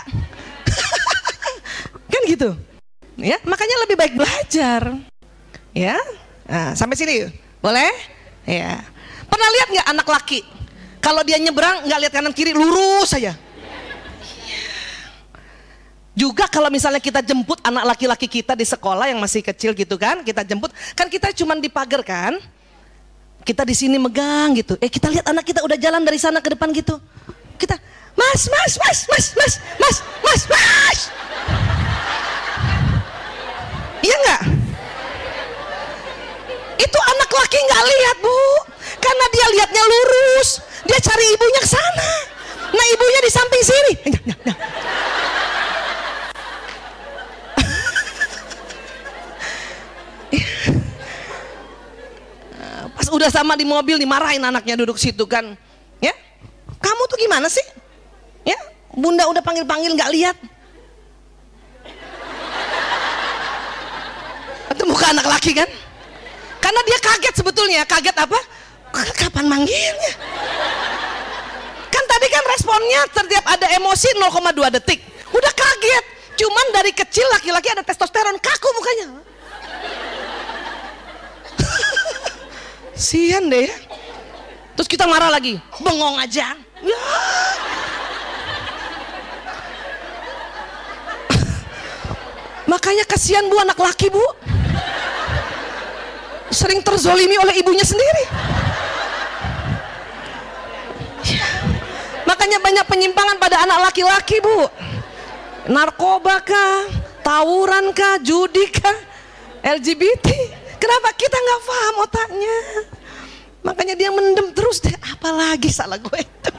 Kan gitu. Ya, makanya lebih baik belajar. Ya. Nah, sampai sini boleh? Ya. Pernah lihat nggak anak laki? Kalau dia nyebrang nggak lihat kanan kiri, lurus saja. Juga kalau misalnya kita jemput anak laki-laki kita di sekolah yang masih kecil gitu kan, kita jemput, kan kita cuma di pagar kan? Kita di sini megang gitu. Eh kita lihat anak kita udah jalan dari sana ke depan gitu. Kita, mas, mas, mas, mas, mas, mas, mas, mas. Iya nggak? Itu anak laki nggak lihat Bu, karena dia lihatnya lurus, dia cari ibunya ke sana. Nah ibunya di samping sini. Pas udah sama di mobil dimarahin anaknya duduk situ kan, ya? Kamu tuh gimana sih? Ya, bunda udah panggil-panggil nggak lihat. Itu muka anak laki kan? Karena dia kaget sebetulnya. Kaget apa? Kapan manggilnya? Kan tadi kan responnya setiap ada emosi nol koma dua detik. Udah kaget. Cuman dari kecil laki-laki ada testosteron, kaku mukanya. Sian deh ya. Terus kita marah lagi, bengong aja. Ya. Makanya kasihan bu anak laki bu, sering terzolimi oleh ibunya sendiri. Ya. Makanya banyak penyimpangan pada anak laki-laki bu. Narkoba kah, tawuran kah, judi kah, L G B T. Kenapa kita nggak paham otaknya? Makanya dia mendem terus deh. Apalagi salah gue itu.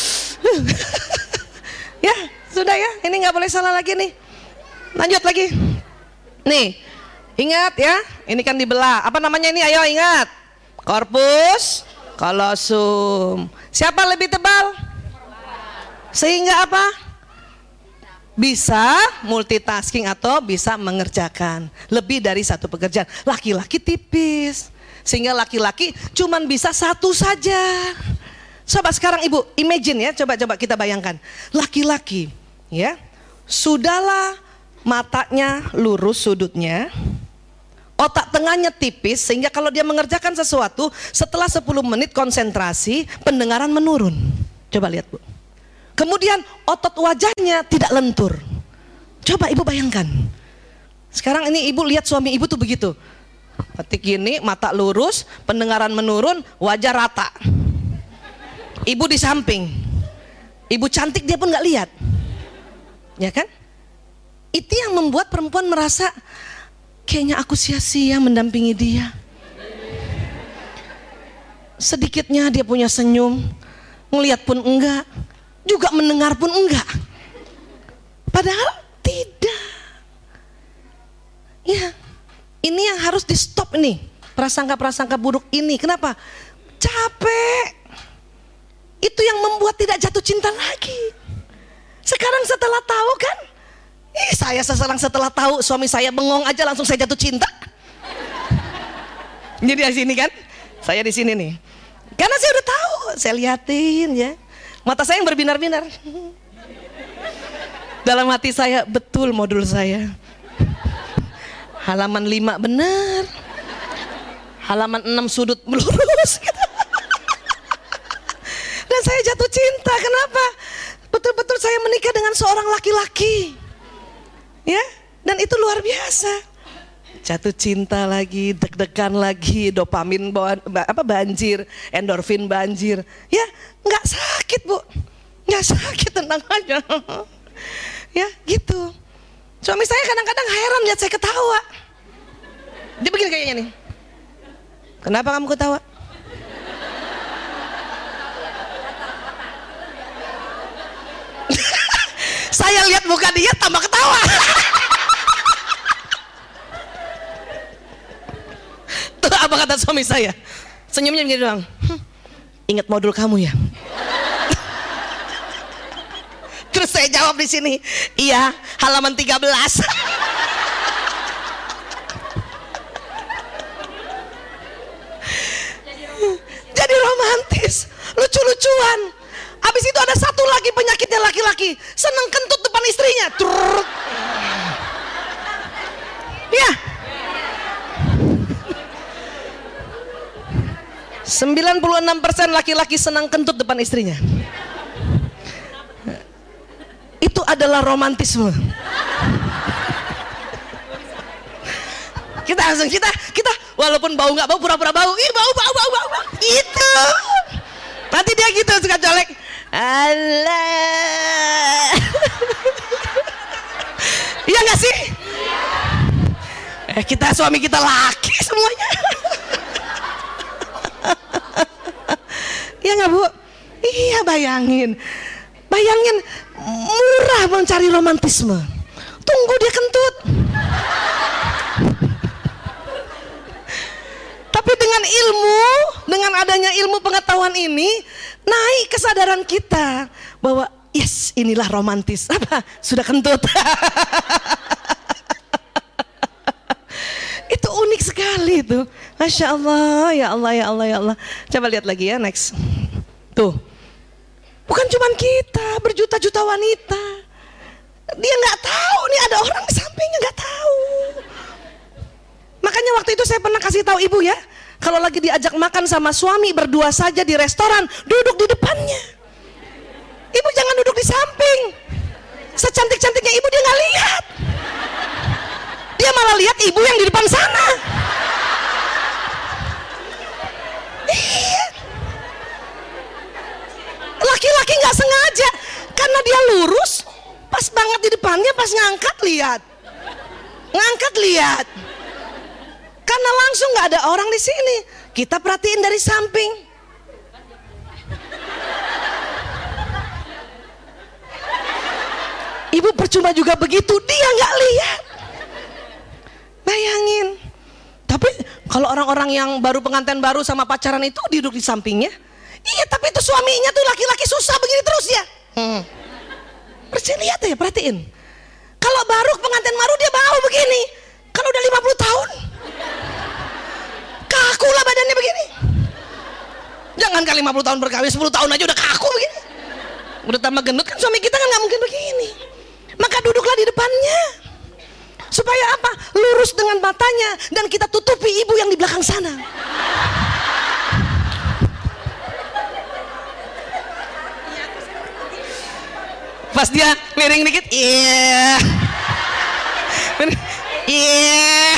Ya sudah ya, ini nggak boleh salah lagi nih. Lanjut lagi. Nih, ingat ya, ini kan dibelah. Apa namanya ini? Ayo ingat. Corpus callosum. Siapa lebih tebal? Sehingga apa? Bisa multitasking atau bisa mengerjakan lebih dari satu pekerjaan. Laki-laki tipis, sehingga laki-laki cuman bisa satu saja. Coba sekarang ibu imagine ya, coba-coba kita bayangkan. Laki-laki ya, sudahlah matanya lurus sudutnya, otak tengahnya tipis, sehingga kalau dia mengerjakan sesuatu setelah sepuluh menit konsentrasi, pendengaran menurun. Coba lihat bu. Kemudian otot wajahnya tidak lentur. Coba ibu bayangkan. Sekarang ini ibu lihat suami ibu tuh begitu. Ketik gini, mata lurus, pendengaran menurun, wajah rata. Ibu di samping. Ibu cantik dia pun nggak lihat. Ya kan? Itu yang membuat perempuan merasa kayaknya aku sia-sia mendampingi dia. Sedikitnya dia punya senyum, ngelihat pun enggak. Juga mendengar pun enggak. Padahal tidak. Ya, ini yang harus di stop nih, prasangka-prasangka buruk ini. Kenapa? Capek. Itu yang membuat tidak jatuh cinta lagi. Sekarang setelah tahu kan, ih, saya sekarang setelah tahu suami saya bengong aja langsung saya jatuh cinta. Jadi di sini kan, saya di sini nih. Karena saya udah tahu, saya liatin ya. Mata saya yang berbinar-binar. Dalam hati saya, betul modul saya. Halaman lima benar. Halaman enam sudut melurus. Dan saya jatuh cinta. Kenapa? Betul-betul saya menikah dengan seorang laki-laki. Ya, dan itu luar biasa. Jatuh cinta lagi, deg-degan lagi, dopamin apa banjir, endorfin banjir. Ya, nggak sakit bu, nggak sakit, tenang aja. Ya, gitu. Suami saya kadang-kadang heran lihat saya ketawa. Dia begini kayaknya nih. Kenapa kamu ketawa? Saya lihat muka dia tambah ketawa. Tuh apa kata suami saya? Senyumnya begini doang. Hm, ingat modul kamu ya? Terus saya jawab di sini, iya, halaman tiga belas. Jadi romantis, lucu-lucuan. Habis itu ada satu lagi penyakitnya laki-laki, seneng kentut depan istrinya. Trrrt. Ya. sembilan puluh enam persen laki-laki senang kentut depan istrinya. Itu adalah romantisme. Kita langsung kita kita walaupun bau nggak bau, pura-pura bau. Ih, bau bau bau bau. Itu. Nanti dia gitu suka colek. Alah. Iya nggak sih? Eh, kita suami kita laki semuanya. Iya nggak bu? Iya, bayangin, bayangin murah mencari romantisme. Tunggu dia kentut. Tapi dengan ilmu, dengan adanya ilmu pengetahuan ini, naik kesadaran kita bahwa yes, inilah romantis. Apa? Sudah kentut. Itu unik sekali itu. Masya Allah, ya Allah, ya Allah, ya Allah. Coba lihat lagi ya, next. Tuh, bukan cuman kita, berjuta-juta wanita. Dia nggak tahu nih ada orang di sampingnya, nggak tahu. Makanya waktu itu saya pernah kasih tahu ibu ya, kalau lagi diajak makan sama suami berdua saja di restoran, duduk di depannya. Ibu jangan duduk di samping. Secantik-cantiknya ibu dia nggak lihat. Dia malah lihat ibu yang di depan sana. Iya. Laki-laki nggak sengaja karena dia lurus, pas banget di depannya, pas ngangkat lihat, ngangkat lihat. Karena langsung nggak ada orang di sini, kita perhatiin dari samping. Ibu percuma juga begitu, dia nggak lihat. Bayangin. Tapi kalau orang-orang yang baru pengantin baru sama pacaran itu duduk di sampingnya, iya, tapi itu suaminya tuh laki-laki susah begini terus ya. Hmm. Percaya lihat ya, perhatiin. Kalau baru pengantin baru dia bau begini. Kalau udah lima puluh tahun, kaku lah badannya begini. Jangan kali lima puluh tahun berkawin, sepuluh tahun aja udah kaku begini. Udah tambah gendut kan, suami kita kan nggak mungkin begini. Maka duduklah di depannya. Supaya apa? Lurus dengan matanya dan kita tutupi ibu yang di belakang sana. Pas dia miring dikit, iya, iya.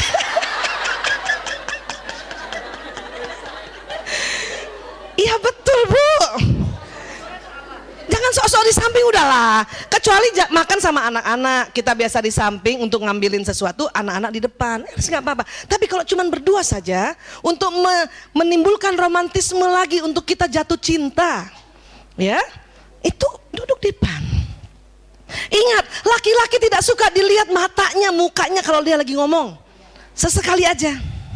Iya betul bu. Jangan sok-sok di samping, udahlah. Kecuali makan sama anak-anak, kita biasa di samping untuk ngambilin sesuatu, anak-anak di depan, eh, nggak apa-apa. Tapi kalau cuma berdua saja, untuk me menimbulkan romantisme lagi, untuk kita jatuh cinta, ya, itu duduk di depan. Ingat, laki-laki tidak suka dilihat matanya, mukanya kalau dia lagi ngomong. Sesekali aja.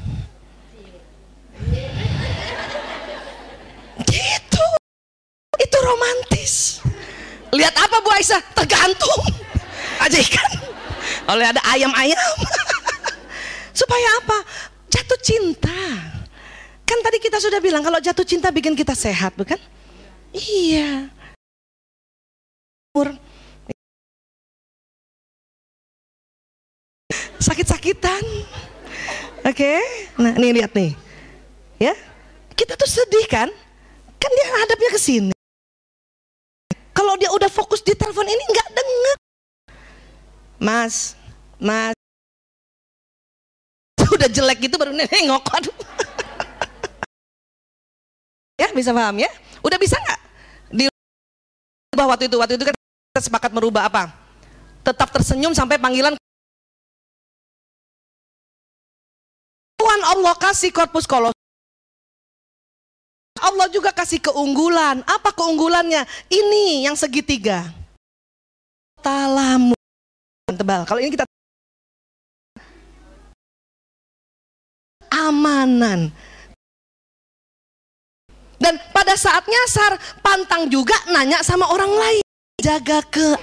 Gitu. Itu romantis. Lihat apa Bu Aisyah? Tergantung. Aja ikan. Oleh ada ayam-ayam. Supaya apa? Jatuh cinta. Kan tadi kita sudah bilang kalau jatuh cinta bikin kita sehat, bukan? Iya. Sakit-sakitan. Oke. Okay. Nah, nih lihat nih. Ya. Kita tuh sedih kan? Kan dia hadapnya ke sini. Kalau dia udah fokus di telepon ini nggak denger. Mas, Mas. Udah jelek gitu baru nengok. Aduh. Ya, bisa paham ya? Udah bisa nggak? Diubah waktu itu, waktu itu kan kita sepakat merubah apa? Tetap tersenyum sampai panggilan. Tuhan Allah kasih korpus kolosal. Allah juga kasih keunggulan. Apa keunggulannya? Ini yang segitiga. Talamu tebal. Kalau ini kita amanan. Dan pada saat nyasar, pantang juga nanya sama orang lain. Jaga ke.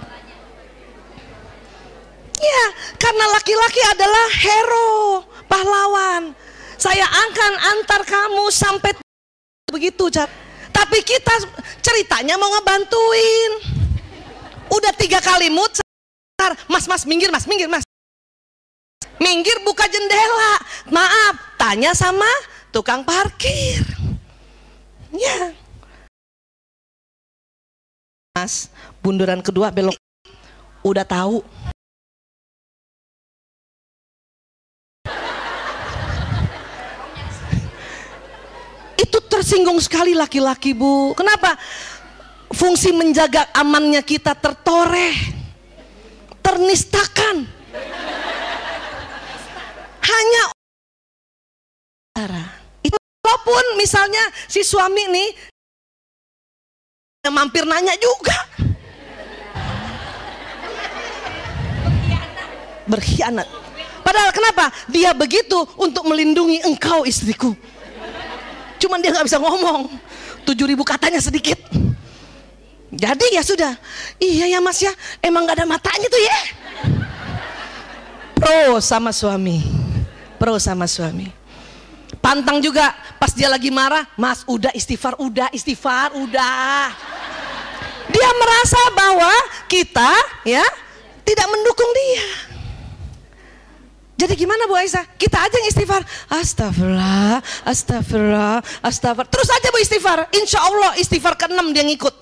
Ya, karena laki-laki adalah hero, pahlawan. Saya akan antar kamu sampai begitu, Cat. Tapi kita ceritanya mau ngebantuin. Udah tiga kali muter. Mas, mas, minggir, mas, minggir, mas. Minggir, buka jendela. Maaf, tanya sama tukang parkir. Ya. Mas, bundaran kedua belok. Udah tahu. Itu tersinggung sekali laki-laki, Bu. Kenapa? Fungsi menjaga amannya kita tertoreh, ternistakan. Hanya itu. Walaupun misalnya si suami nih mampir nanya juga, berkhianat. Padahal kenapa? Dia begitu untuk melindungi engkau istriku. Cuman dia nggak bisa ngomong, tujuh ribu katanya sedikit. Jadi ya sudah, iya ya mas ya, emang nggak ada matanya tuh ya. Pro sama suami, pro sama suami. Pantang juga pas dia lagi marah, mas udah istighfar, udah istighfar, udah. Dia merasa bahwa kita ya tidak mendukung dia. Jadi gimana Bu Aisyah? Kita aja yang istighfar. Astagfirullah, astagfirullah, astagfirullah. Terus aja Bu istighfar. Insya Allah istighfar keenam dia ngikut.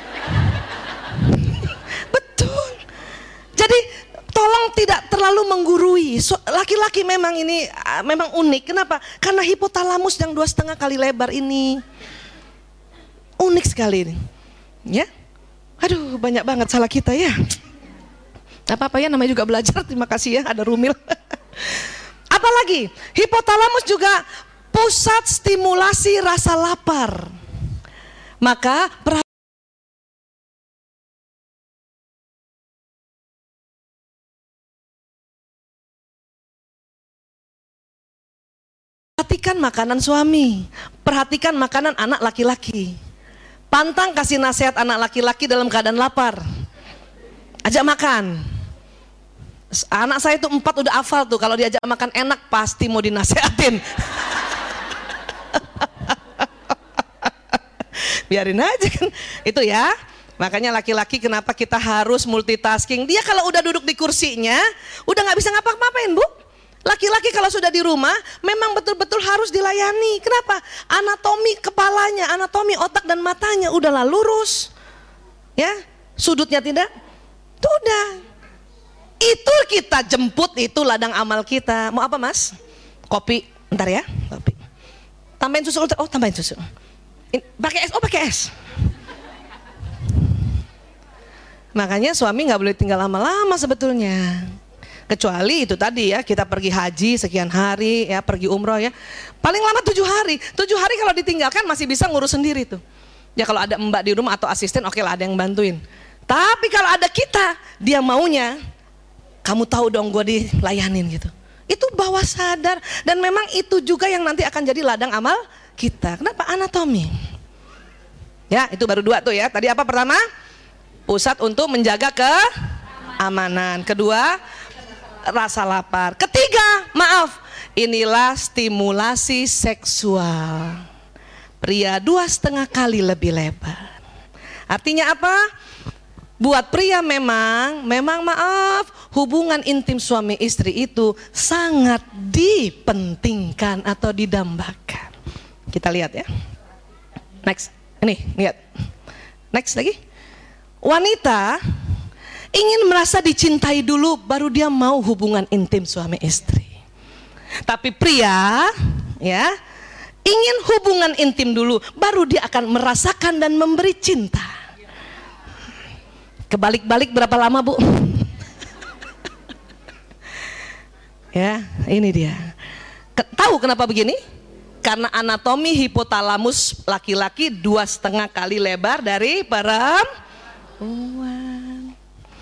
Betul. Jadi tolong tidak terlalu menggurui. Laki-laki so, memang ini uh, memang unik. Kenapa? Karena hipotalamus yang dua setengah kali lebar ini unik sekali ini. Ya, aduh banyak banget salah kita ya. Apa-apa ya namanya juga belajar. Terima kasih ya ada Rumil. Apalagi hipotalamus juga pusat stimulasi rasa lapar. Maka perhatikan makanan suami, perhatikan makanan anak laki-laki. Pantang kasih nasihat anak laki-laki dalam keadaan lapar. Ajak makan. Anak saya itu empat udah hafal tuh, kalau diajak makan enak pasti mau dinasehatin. Biarin aja kan, itu ya. Makanya laki-laki kenapa kita harus multitasking. Dia kalau udah duduk di kursinya, udah nggak bisa ngapa-ngapain Bu. Laki-laki kalau sudah di rumah, memang betul-betul harus dilayani. Kenapa? Anatomi kepalanya, anatomi otak dan matanya udahlah lurus. Ya, sudutnya tidak, itu udah. Itu kita jemput, itu ladang amal kita. Mau apa mas? Kopi, ntar ya, kopi. Tambahin susu, oh tambahin susu. Pakai es, oh pakai es. Makanya suami nggak boleh tinggal lama-lama sebetulnya. Kecuali itu tadi ya, kita pergi haji sekian hari ya, pergi umroh ya. Paling lama tujuh hari. Tujuh hari kalau ditinggalkan masih bisa ngurus sendiri tuh. Ya kalau ada mbak di rumah atau asisten, oke lah ada yang bantuin. Tapi kalau ada kita, dia maunya kamu tahu dong gue dilayanin gitu. Itu bawah sadar. Dan memang itu juga yang nanti akan jadi ladang amal kita. Kenapa? Anatomi. Ya itu baru dua tuh ya. Tadi apa pertama? Pusat untuk menjaga keamanan. Kedua, rasa lapar. Ketiga, maaf, inilah stimulasi seksual. Pria dua setengah kali lebih lebar. Artinya apa? Buat pria memang, memang maaf, hubungan intim suami istri itu sangat dipentingkan atau didambakan. Kita lihat ya. Next, ini lihat. Next lagi. Wanita ingin merasa dicintai dulu, baru dia mau hubungan intim suami istri. Tapi pria, ya, ingin hubungan intim dulu, baru dia akan merasakan dan memberi cinta. Kebalik-balik berapa lama Bu? Ya, ini dia. Tahu kenapa begini? Karena anatomi hipotalamus laki-laki dua setengah kali lebar dari perempuan.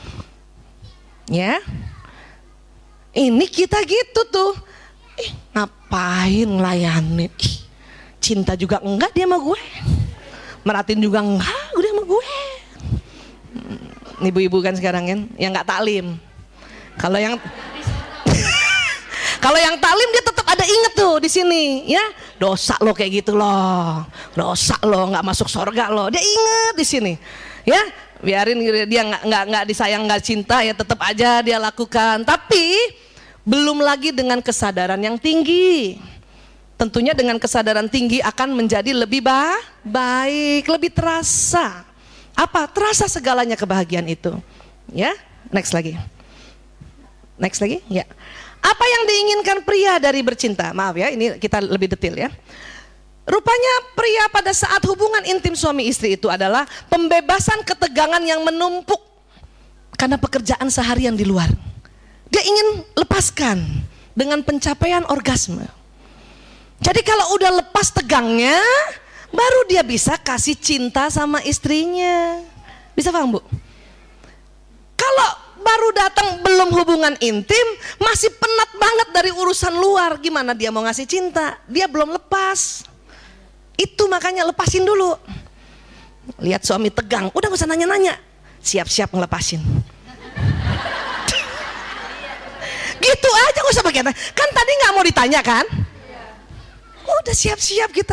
Ya, ini kita gitu tuh. Ih, ngapain ngelayanin? Ih, cinta juga enggak dia sama gue. Meratin juga enggak udah sama gue. Ibu-ibu kan sekarang kan yang nggak taklim. Kalau yang kalau yang taklim dia tetap ada inget tuh di sini, ya dosa lo kayak gitu loh, dosa lo nggak masuk surga lo, dia inget di sini, ya biarin dia nggak nggak nggak disayang nggak cinta ya tetap aja dia lakukan. Tapi belum lagi dengan kesadaran yang tinggi. Tentunya dengan kesadaran tinggi akan menjadi lebih ba baik, lebih terasa. Apa? Terasa segalanya kebahagiaan itu. Ya, next lagi. Next lagi, ya. Apa yang diinginkan pria dari bercinta? Maaf ya, ini kita lebih detail ya. Rupanya pria pada saat hubungan intim suami istri itu adalah pembebasan ketegangan yang menumpuk karena pekerjaan seharian di luar. Dia ingin lepaskan dengan pencapaian orgasme. Jadi kalau udah lepas tegangnya, baru dia bisa kasih cinta sama istrinya. Bisa paham Bu? Kalau baru datang belum hubungan intim, masih penat banget dari urusan luar, gimana dia mau ngasih cinta? Dia belum lepas. Itu makanya lepasin dulu. Lihat suami tegang, udah gak usah nanya-nanya, siap-siap ngelepasin. Itu aja nggak usah pakai. Kan tadi nggak mau ditanya kan? Udah siap-siap kita.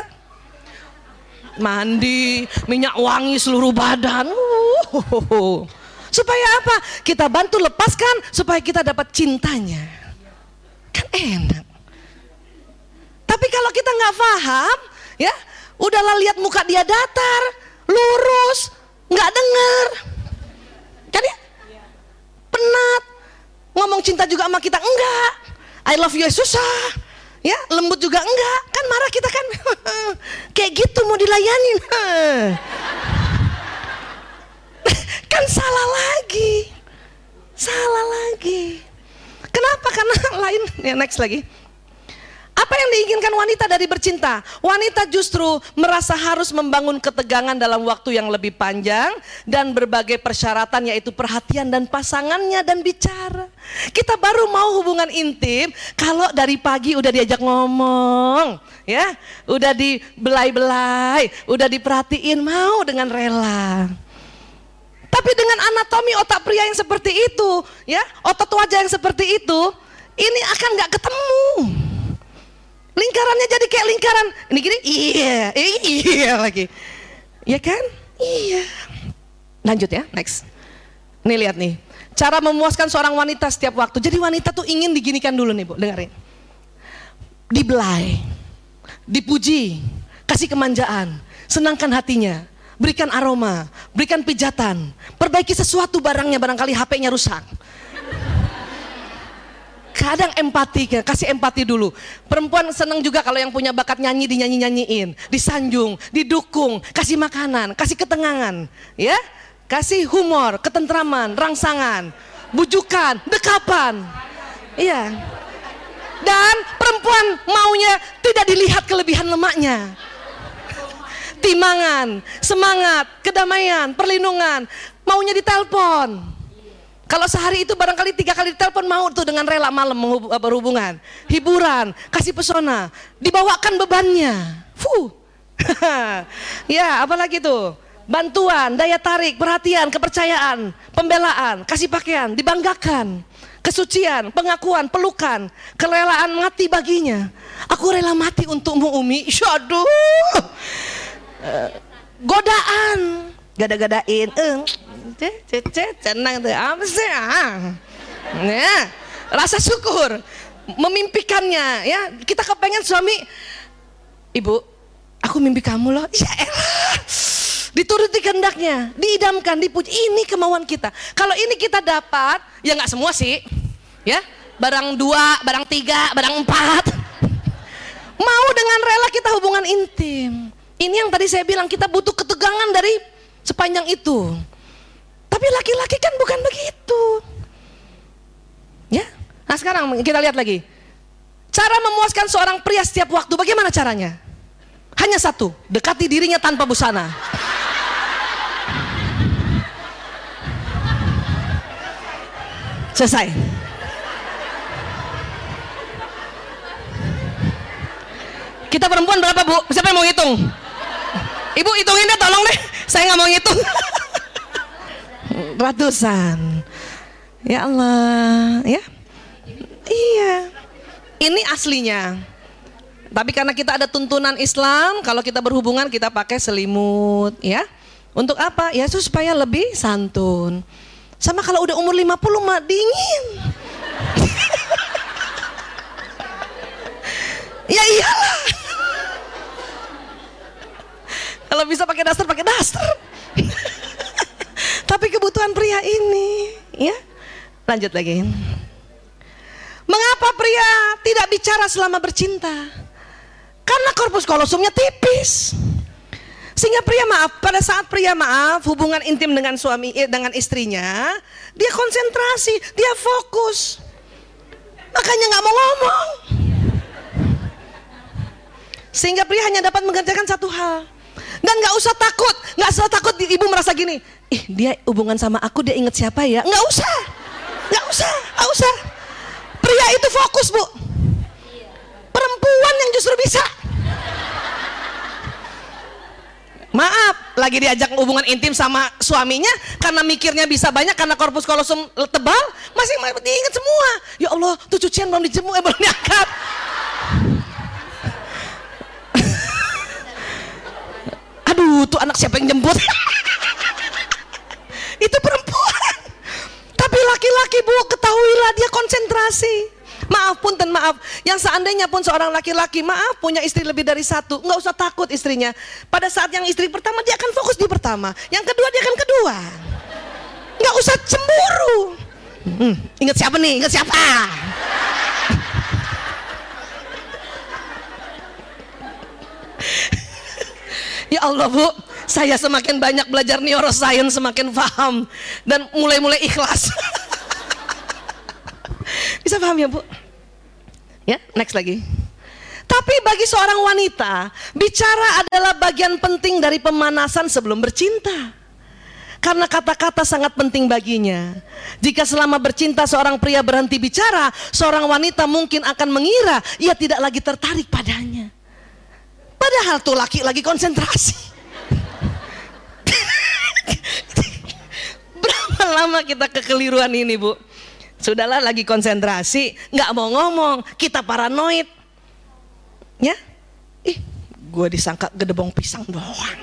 Mandi, minyak wangi seluruh badan. Uh, supaya apa? Kita bantu lepaskan supaya kita dapat cintanya. Kan enak. Tapi kalau kita nggak paham, ya, udahlah lihat muka dia datar, lurus, nggak denger, kan ya? Penat, ngomong cinta juga sama kita enggak, I love you ya susah, ya, lembut juga enggak, kan marah kita kan, kayak gitu mau dilayanin, kan salah lagi, salah lagi. Kenapa? Karena lain, ya next lagi. Apa yang diinginkan wanita dari bercinta? Wanita justru merasa harus membangun ketegangan dalam waktu yang lebih panjang dan berbagai persyaratan, yaitu perhatian dan pasangannya dan bicara. Kita baru mau hubungan intim kalau dari pagi udah diajak ngomong, ya, udah dibelai-belai, udah diperhatiin, mau dengan rela. Tapi dengan anatomi otak pria yang seperti itu, ya, otot wajah yang seperti itu, ini akan nggak ketemu. Lingkarannya jadi kayak lingkaran ini gini, iya, iya lagi, ya kan? Iya. Lanjut ya, next. Nih lihat nih, cara memuaskan seorang wanita setiap waktu. Jadi wanita tuh ingin diginikan dulu nih Bu, dengerin. Dibelai, dipuji, kasih kemanjaan, senangkan hatinya, berikan aroma, berikan pijatan, perbaiki sesuatu barangnya, barangkali H P-nya rusak. Kadang empati, kasih empati dulu. Perempuan senang juga kalau yang punya bakat nyanyi dinyanyi-nyanyiin, disanjung, didukung, kasih makanan, kasih ketenangan, ya, kasih humor, ketentraman, rangsangan, bujukan, dekapan, iya. Dan perempuan maunya tidak dilihat kelebihan lemaknya, timangan, semangat, kedamaian, perlindungan, maunya ditelepon. Kalau sehari itu barangkali tiga kali ditelepon, mau tuh dengan rela malam berhubungan, hiburan, kasih pesona, dibawakan bebannya, fuh, ya apalagi tuh, bantuan, daya tarik, perhatian, kepercayaan, pembelaan, kasih pakaian, dibanggakan, kesucian, pengakuan, pelukan, kerelaan mati baginya. Aku rela mati untukmu Umi, syaduh, godaan, gada-gadain, eh. Senang tuh, apa sih? Ah. Ya, rasa syukur, memimpikannya, ya. Kita kepengen suami, Ibu, aku mimpi kamu loh. Ya elah, dituruti kehendaknya, diidamkan, dipuji. Ini kemauan kita. Kalau ini kita dapat, ya nggak semua sih, ya. Barang dua, barang tiga, barang empat. Mau dengan rela kita hubungan intim. Ini yang tadi saya bilang, kita butuh ketegangan dari sepanjang itu. Tapi laki-laki kan bukan begitu, ya. Nah sekarang kita lihat lagi, cara memuaskan seorang pria setiap waktu. Bagaimana caranya? Hanya satu, dekati dirinya tanpa busana. Selesai. Kita perempuan berapa Bu? Siapa yang mau hitung? Ibu hitungin deh, tolong deh. Saya nggak mau ngitung. Ratusan, ya Allah, ya, iya, ini aslinya. Tapi karena kita ada tuntunan Islam, kalau kita berhubungan kita pakai selimut, ya. Untuk apa? Ya supaya lebih santun. Sama kalau udah umur lima puluh mah dingin. Ya iyalah. Kalau bisa pakai daster, pakai daster. Tapi kebutuhan pria ini, ya. Lanjut lagi. Mengapa pria tidak bicara selama bercinta? Karena korpus kolosumnya tipis. Sehingga pria maaf, pada saat pria maaf hubungan intim dengan suami dengan istrinya, dia konsentrasi, dia fokus. Makanya nggak mau ngomong. Sehingga pria hanya dapat mengerjakan satu hal. Dan nggak usah takut, nggak usah takut ibu merasa gini, ih dia hubungan sama aku, dia inget siapa ya? Nggak usah, nggak usah, nggak usah. Pria itu fokus Bu, perempuan yang justru bisa. Maaf, lagi diajak hubungan intim sama suaminya, karena mikirnya bisa banyak, karena korpus kolosum tebal, masih diingat semua. Ya Allah, tuh cucian belum dijemur, eh, belum diangkat. Aduh, tuh anak siapa yang jemput? Itu perempuan. Tapi laki-laki, Bu, ketahuilah dia konsentrasi. Maaf punten, maaf. Yang seandainya pun seorang laki-laki, maaf, punya istri lebih dari satu, nggak usah takut istrinya. Pada saat yang istri pertama, dia akan fokus di pertama. Yang kedua, dia akan kedua. Nggak usah cemburu. Hmm, ingat siapa nih? Ingat siapa? Ya Allah, Bu, saya semakin banyak belajar neuroscience, semakin paham dan mulai-mulai ikhlas. Bisa paham ya, Bu? Ya, next lagi. Tapi bagi seorang wanita, bicara adalah bagian penting dari pemanasan sebelum bercinta. Karena kata-kata sangat penting baginya. Jika selama bercinta seorang pria berhenti bicara, seorang wanita mungkin akan mengira ia tidak lagi tertarik padanya. Padahal tuh laki lagi konsentrasi. Berapa lama kita kekeliruan ini, Bu? Sudahlah, lagi konsentrasi, nggak mau ngomong, kita paranoid, ya? Ih, gue disangka gedebong pisang doang.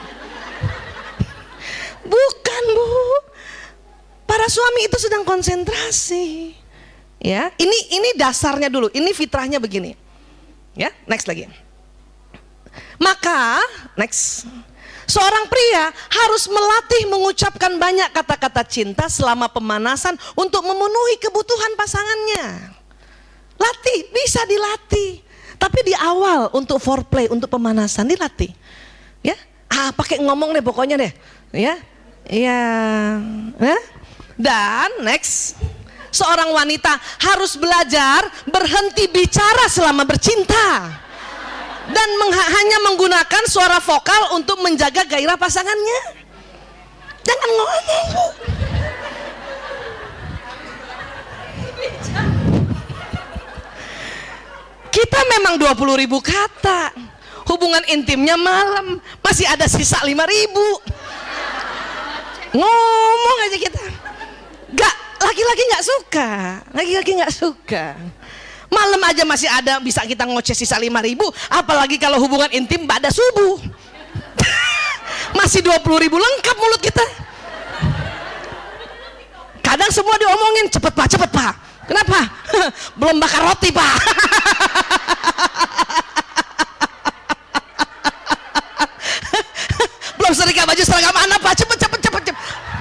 Bukan, Bu. Para suami itu sedang konsentrasi, ya. Ini ini dasarnya dulu, ini fitrahnya begini, ya. Next lagi. Maka, next. Seorang pria harus melatih mengucapkan banyak kata-kata cinta selama pemanasan untuk memenuhi kebutuhan pasangannya. Latih, bisa dilatih. Tapi di awal untuk foreplay, untuk pemanasan dilatih. Ya, ah pakai ngomong deh pokoknya deh. Ya, ya. Ya? Dan next, seorang wanita harus belajar berhenti bicara selama bercinta. Dan meng hanya menggunakan suara vokal untuk menjaga gairah pasangannya. Jangan ngomong, Bu. Kita memang dua puluh ribu kata. Hubungan intimnya malam, masih ada sisa lima ribu. Ngomong aja kita. Gak, laki-laki gak suka. Laki-laki gak suka. Malam aja masih ada, bisa kita ngoceh sisa lima ribu, apalagi kalau hubungan intim pada subuh. Masih dua puluh ribu lengkap mulut kita. Kadang semua diomongin, cepet Pak, cepet Pak. Kenapa? Belum bakar roti, Pak. Belum setrika baju seragam anak, Pak. Cepet, cepet, cepet, cepet.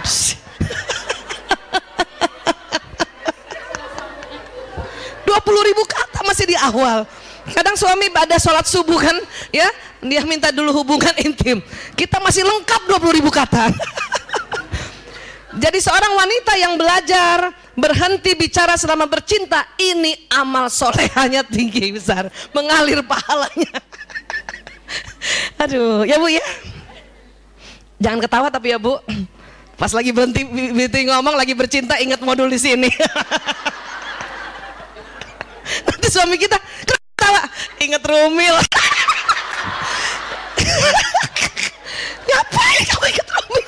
dua puluh ribu kata masih di awal. Kadang suami pada sholat subuh kan, ya, dia minta dulu hubungan intim. Kita masih lengkap dua puluh ribu kata. Jadi seorang wanita yang belajar berhenti bicara selama bercinta, ini amal solehanya tinggi besar, mengalir pahalanya. Aduh, ya Bu ya. Jangan ketawa tapi ya Bu. Pas lagi berhenti, berhenti ngomong, lagi bercinta, ingat modul di sini. Nanti suami kita ketawa, inget Rumil. Ngapain kamu inget Rumil?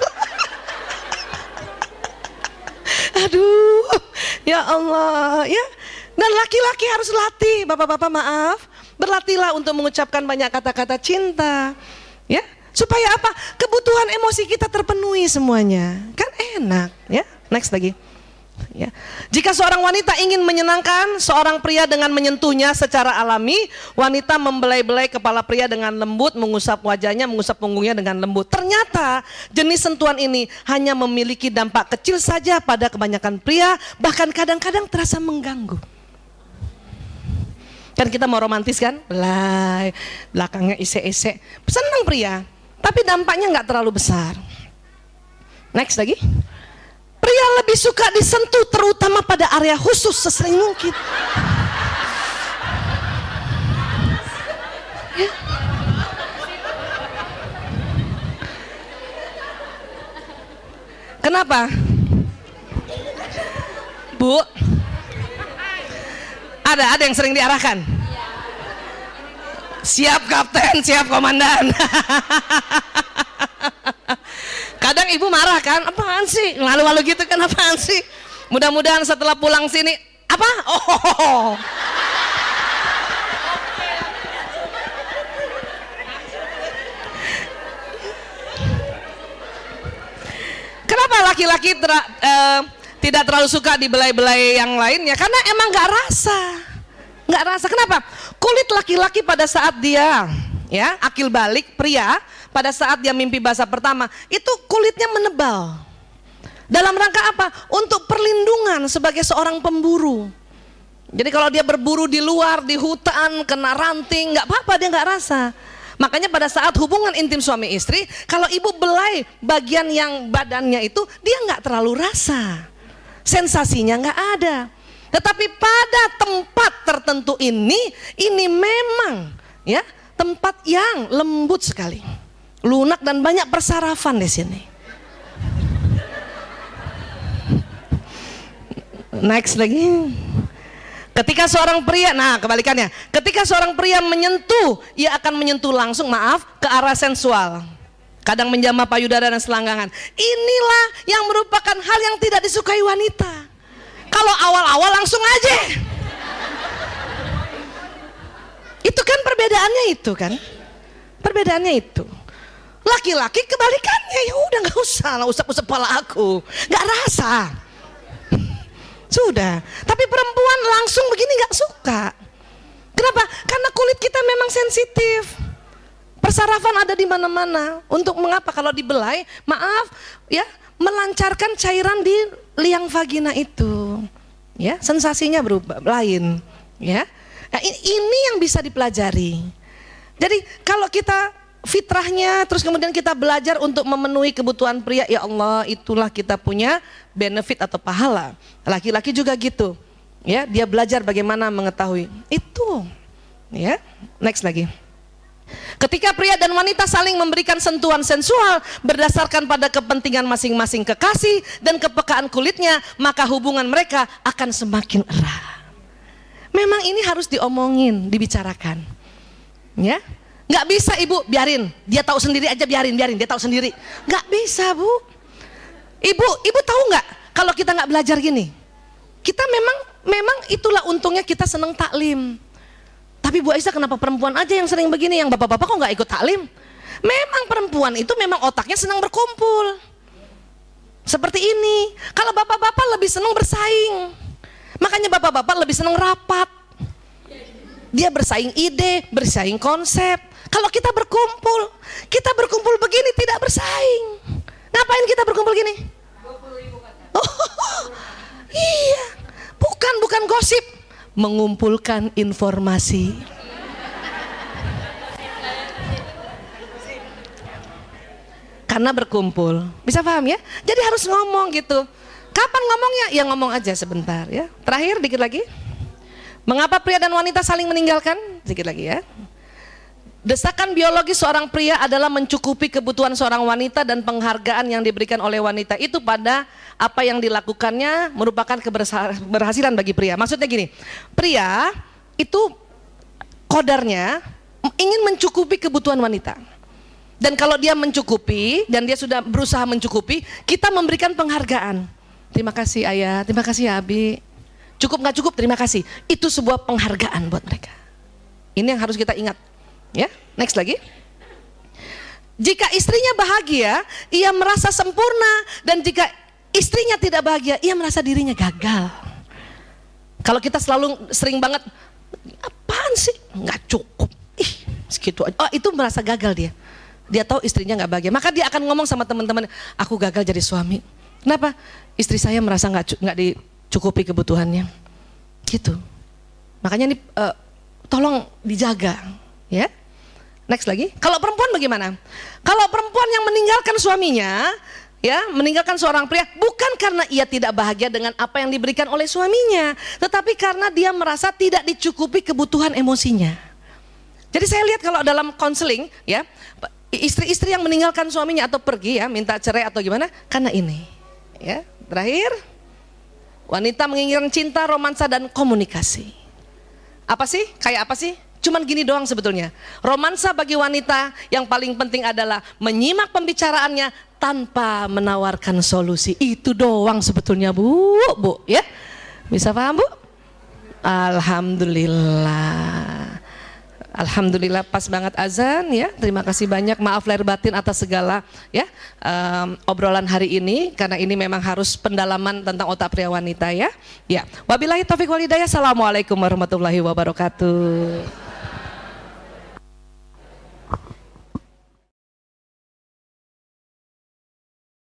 Aduh, ya Allah, ya. Dan laki-laki harus latih, bapak-bapak maaf, berlatihlah untuk mengucapkan banyak kata-kata cinta, ya. Supaya apa? Kebutuhan emosi kita terpenuhi semuanya, kan enak, ya. Next lagi. Ya. Jika seorang wanita ingin menyenangkan seorang pria dengan menyentuhnya secara alami, wanita membelai-belai kepala pria dengan lembut, mengusap wajahnya, mengusap punggungnya dengan lembut. Ternyata jenis sentuhan ini hanya memiliki dampak kecil saja pada kebanyakan pria, bahkan kadang-kadang terasa mengganggu. Kan kita mau romantis kan, belai, belakangnya isek-isek, senang pria, tapi dampaknya nggak terlalu besar. Next lagi. Pria lebih suka disentuh terutama pada area khusus sesering mungkin. Ya. Kenapa? Bu, ada ada yang sering diarahkan. Siap kapten, siap komandan. ibu marah kan, apaan sih, lalu-lalu gitu kan, apaan sih. Mudah-mudahan setelah pulang sini, apa? Oh. Kenapa laki-laki uh, tidak terlalu suka dibelai-belai yang lainnya? Karena emang nggak rasa, nggak rasa. Kenapa? Kulit laki-laki pada saat dia, ya, akil balik, pria, pada saat dia mimpi basah pertama, itu kulitnya menebal. Dalam rangka apa? Untuk perlindungan sebagai seorang pemburu. Jadi kalau dia berburu di luar, di hutan, kena ranting, nggak apa-apa, dia nggak rasa. Makanya pada saat hubungan intim suami istri, kalau ibu belai bagian yang badannya itu, dia nggak terlalu rasa, sensasinya nggak ada. Tetapi pada tempat tertentu ini, ini memang ya tempat yang lembut sekali, lunak dan banyak persarafan di sini. Next lagi. Ketika seorang pria, nah kebalikannya, ketika seorang pria menyentuh, ia akan menyentuh langsung, maaf, ke arah sensual. Kadang menjamah payudara dan selangkangan. Inilah yang merupakan hal yang tidak disukai wanita. Kalau awal-awal langsung aja. Itu kan perbedaannya itu kan. Perbedaannya itu. Laki-laki kebalikannya, ya udah nggak usah lah usap-usap kepala aku, nggak rasa. Sudah, tapi perempuan langsung begini nggak suka. Kenapa? Karena kulit kita memang sensitif. Persarafan ada di mana-mana. Untuk mengapa kalau dibelai, maaf ya, melancarkan cairan di liang vagina itu. Ya, sensasinya berubah lain, ya. Nah, ini yang bisa dipelajari. Jadi kalau kita fitrahnya, terus kemudian kita belajar untuk memenuhi kebutuhan pria, ya Allah, itulah kita punya benefit atau pahala. Laki-laki juga gitu, ya, dia belajar bagaimana mengetahui itu, ya. Next lagi. Ketika pria dan wanita saling memberikan sentuhan sensual berdasarkan pada kepentingan masing-masing kekasih dan kepekaan kulitnya, maka hubungan mereka akan semakin erat. Memang ini harus diomongin, dibicarakan, ya. Nggak bisa ibu, biarin, dia tahu sendiri aja, biarin, biarin, dia tahu sendiri. Nggak bisa bu. Ibu, ibu tahu nggak kalau kita nggak belajar gini, kita memang, memang itulah untungnya kita seneng taklim. Tapi Bu Aisyah, kenapa perempuan aja yang sering begini, yang bapak-bapak kok nggak ikut taklim? Memang perempuan itu memang otaknya senang berkumpul. Seperti ini. Kalau bapak-bapak lebih senang bersaing, makanya bapak-bapak lebih senang rapat. Dia bersaing ide, bersaing konsep. Kalau kita berkumpul, kita berkumpul begini tidak bersaing. Ngapain kita berkumpul gini? Oh, iya, bukan bukan gosip, mengumpulkan informasi. Karena berkumpul, bisa paham ya? Jadi harus ngomong gitu. Kapan ngomongnya? Ya ngomong aja sebentar ya. Terakhir dikit lagi. Mengapa pria dan wanita saling meninggalkan? Sedikit lagi ya. Desakan biologis seorang pria adalah mencukupi kebutuhan seorang wanita dan penghargaan yang diberikan oleh wanita itu pada apa yang dilakukannya merupakan keberhasilan bagi pria. Maksudnya gini, pria itu kodarnya ingin mencukupi kebutuhan wanita. Dan kalau dia mencukupi dan dia sudah berusaha mencukupi, kita memberikan penghargaan. Terima kasih ayah, terima kasih ya Abi. Cukup nggak cukup, terima kasih. Itu sebuah penghargaan buat mereka. Ini yang harus kita ingat. Ya, next lagi. Jika istrinya bahagia, ia merasa sempurna, dan jika istrinya tidak bahagia, ia merasa dirinya gagal. Kalau kita selalu sering banget, apaan sih? Nggak cukup. Ih, segitu aja. Oh, itu merasa gagal dia. Dia tahu istrinya nggak bahagia, maka dia akan ngomong sama teman-teman, aku gagal jadi suami. Kenapa? Istri saya merasa nggak nggak dicukupi kebutuhannya. Gitu. Makanya ini uh, tolong dijaga, ya. Next lagi. Kalau perempuan bagaimana? Kalau perempuan yang meninggalkan suaminya, ya, meninggalkan seorang pria bukan karena ia tidak bahagia dengan apa yang diberikan oleh suaminya, tetapi karena dia merasa tidak dicukupi kebutuhan emosinya. Jadi saya lihat kalau dalam konseling, ya, istri-istri yang meninggalkan suaminya atau pergi, ya, minta cerai atau gimana, karena ini, ya. Terakhir, wanita menginginkan cinta, romansa dan komunikasi. Apa sih? Kayak apa sih? Cuman gini doang sebetulnya. Romansa bagi wanita yang paling penting adalah menyimak pembicaraannya tanpa menawarkan solusi. Itu doang sebetulnya, Bu, Bu, ya. Bisa paham, Bu? Alhamdulillah. Alhamdulillah pas banget azan ya. Terima kasih banyak, maaf lahir batin atas segala ya um, obrolan hari ini, karena ini memang harus pendalaman tentang otak pria wanita ya. Ya. Wabillahi taufik wal hidayah. Assalamualaikum warahmatullahi wabarakatuh.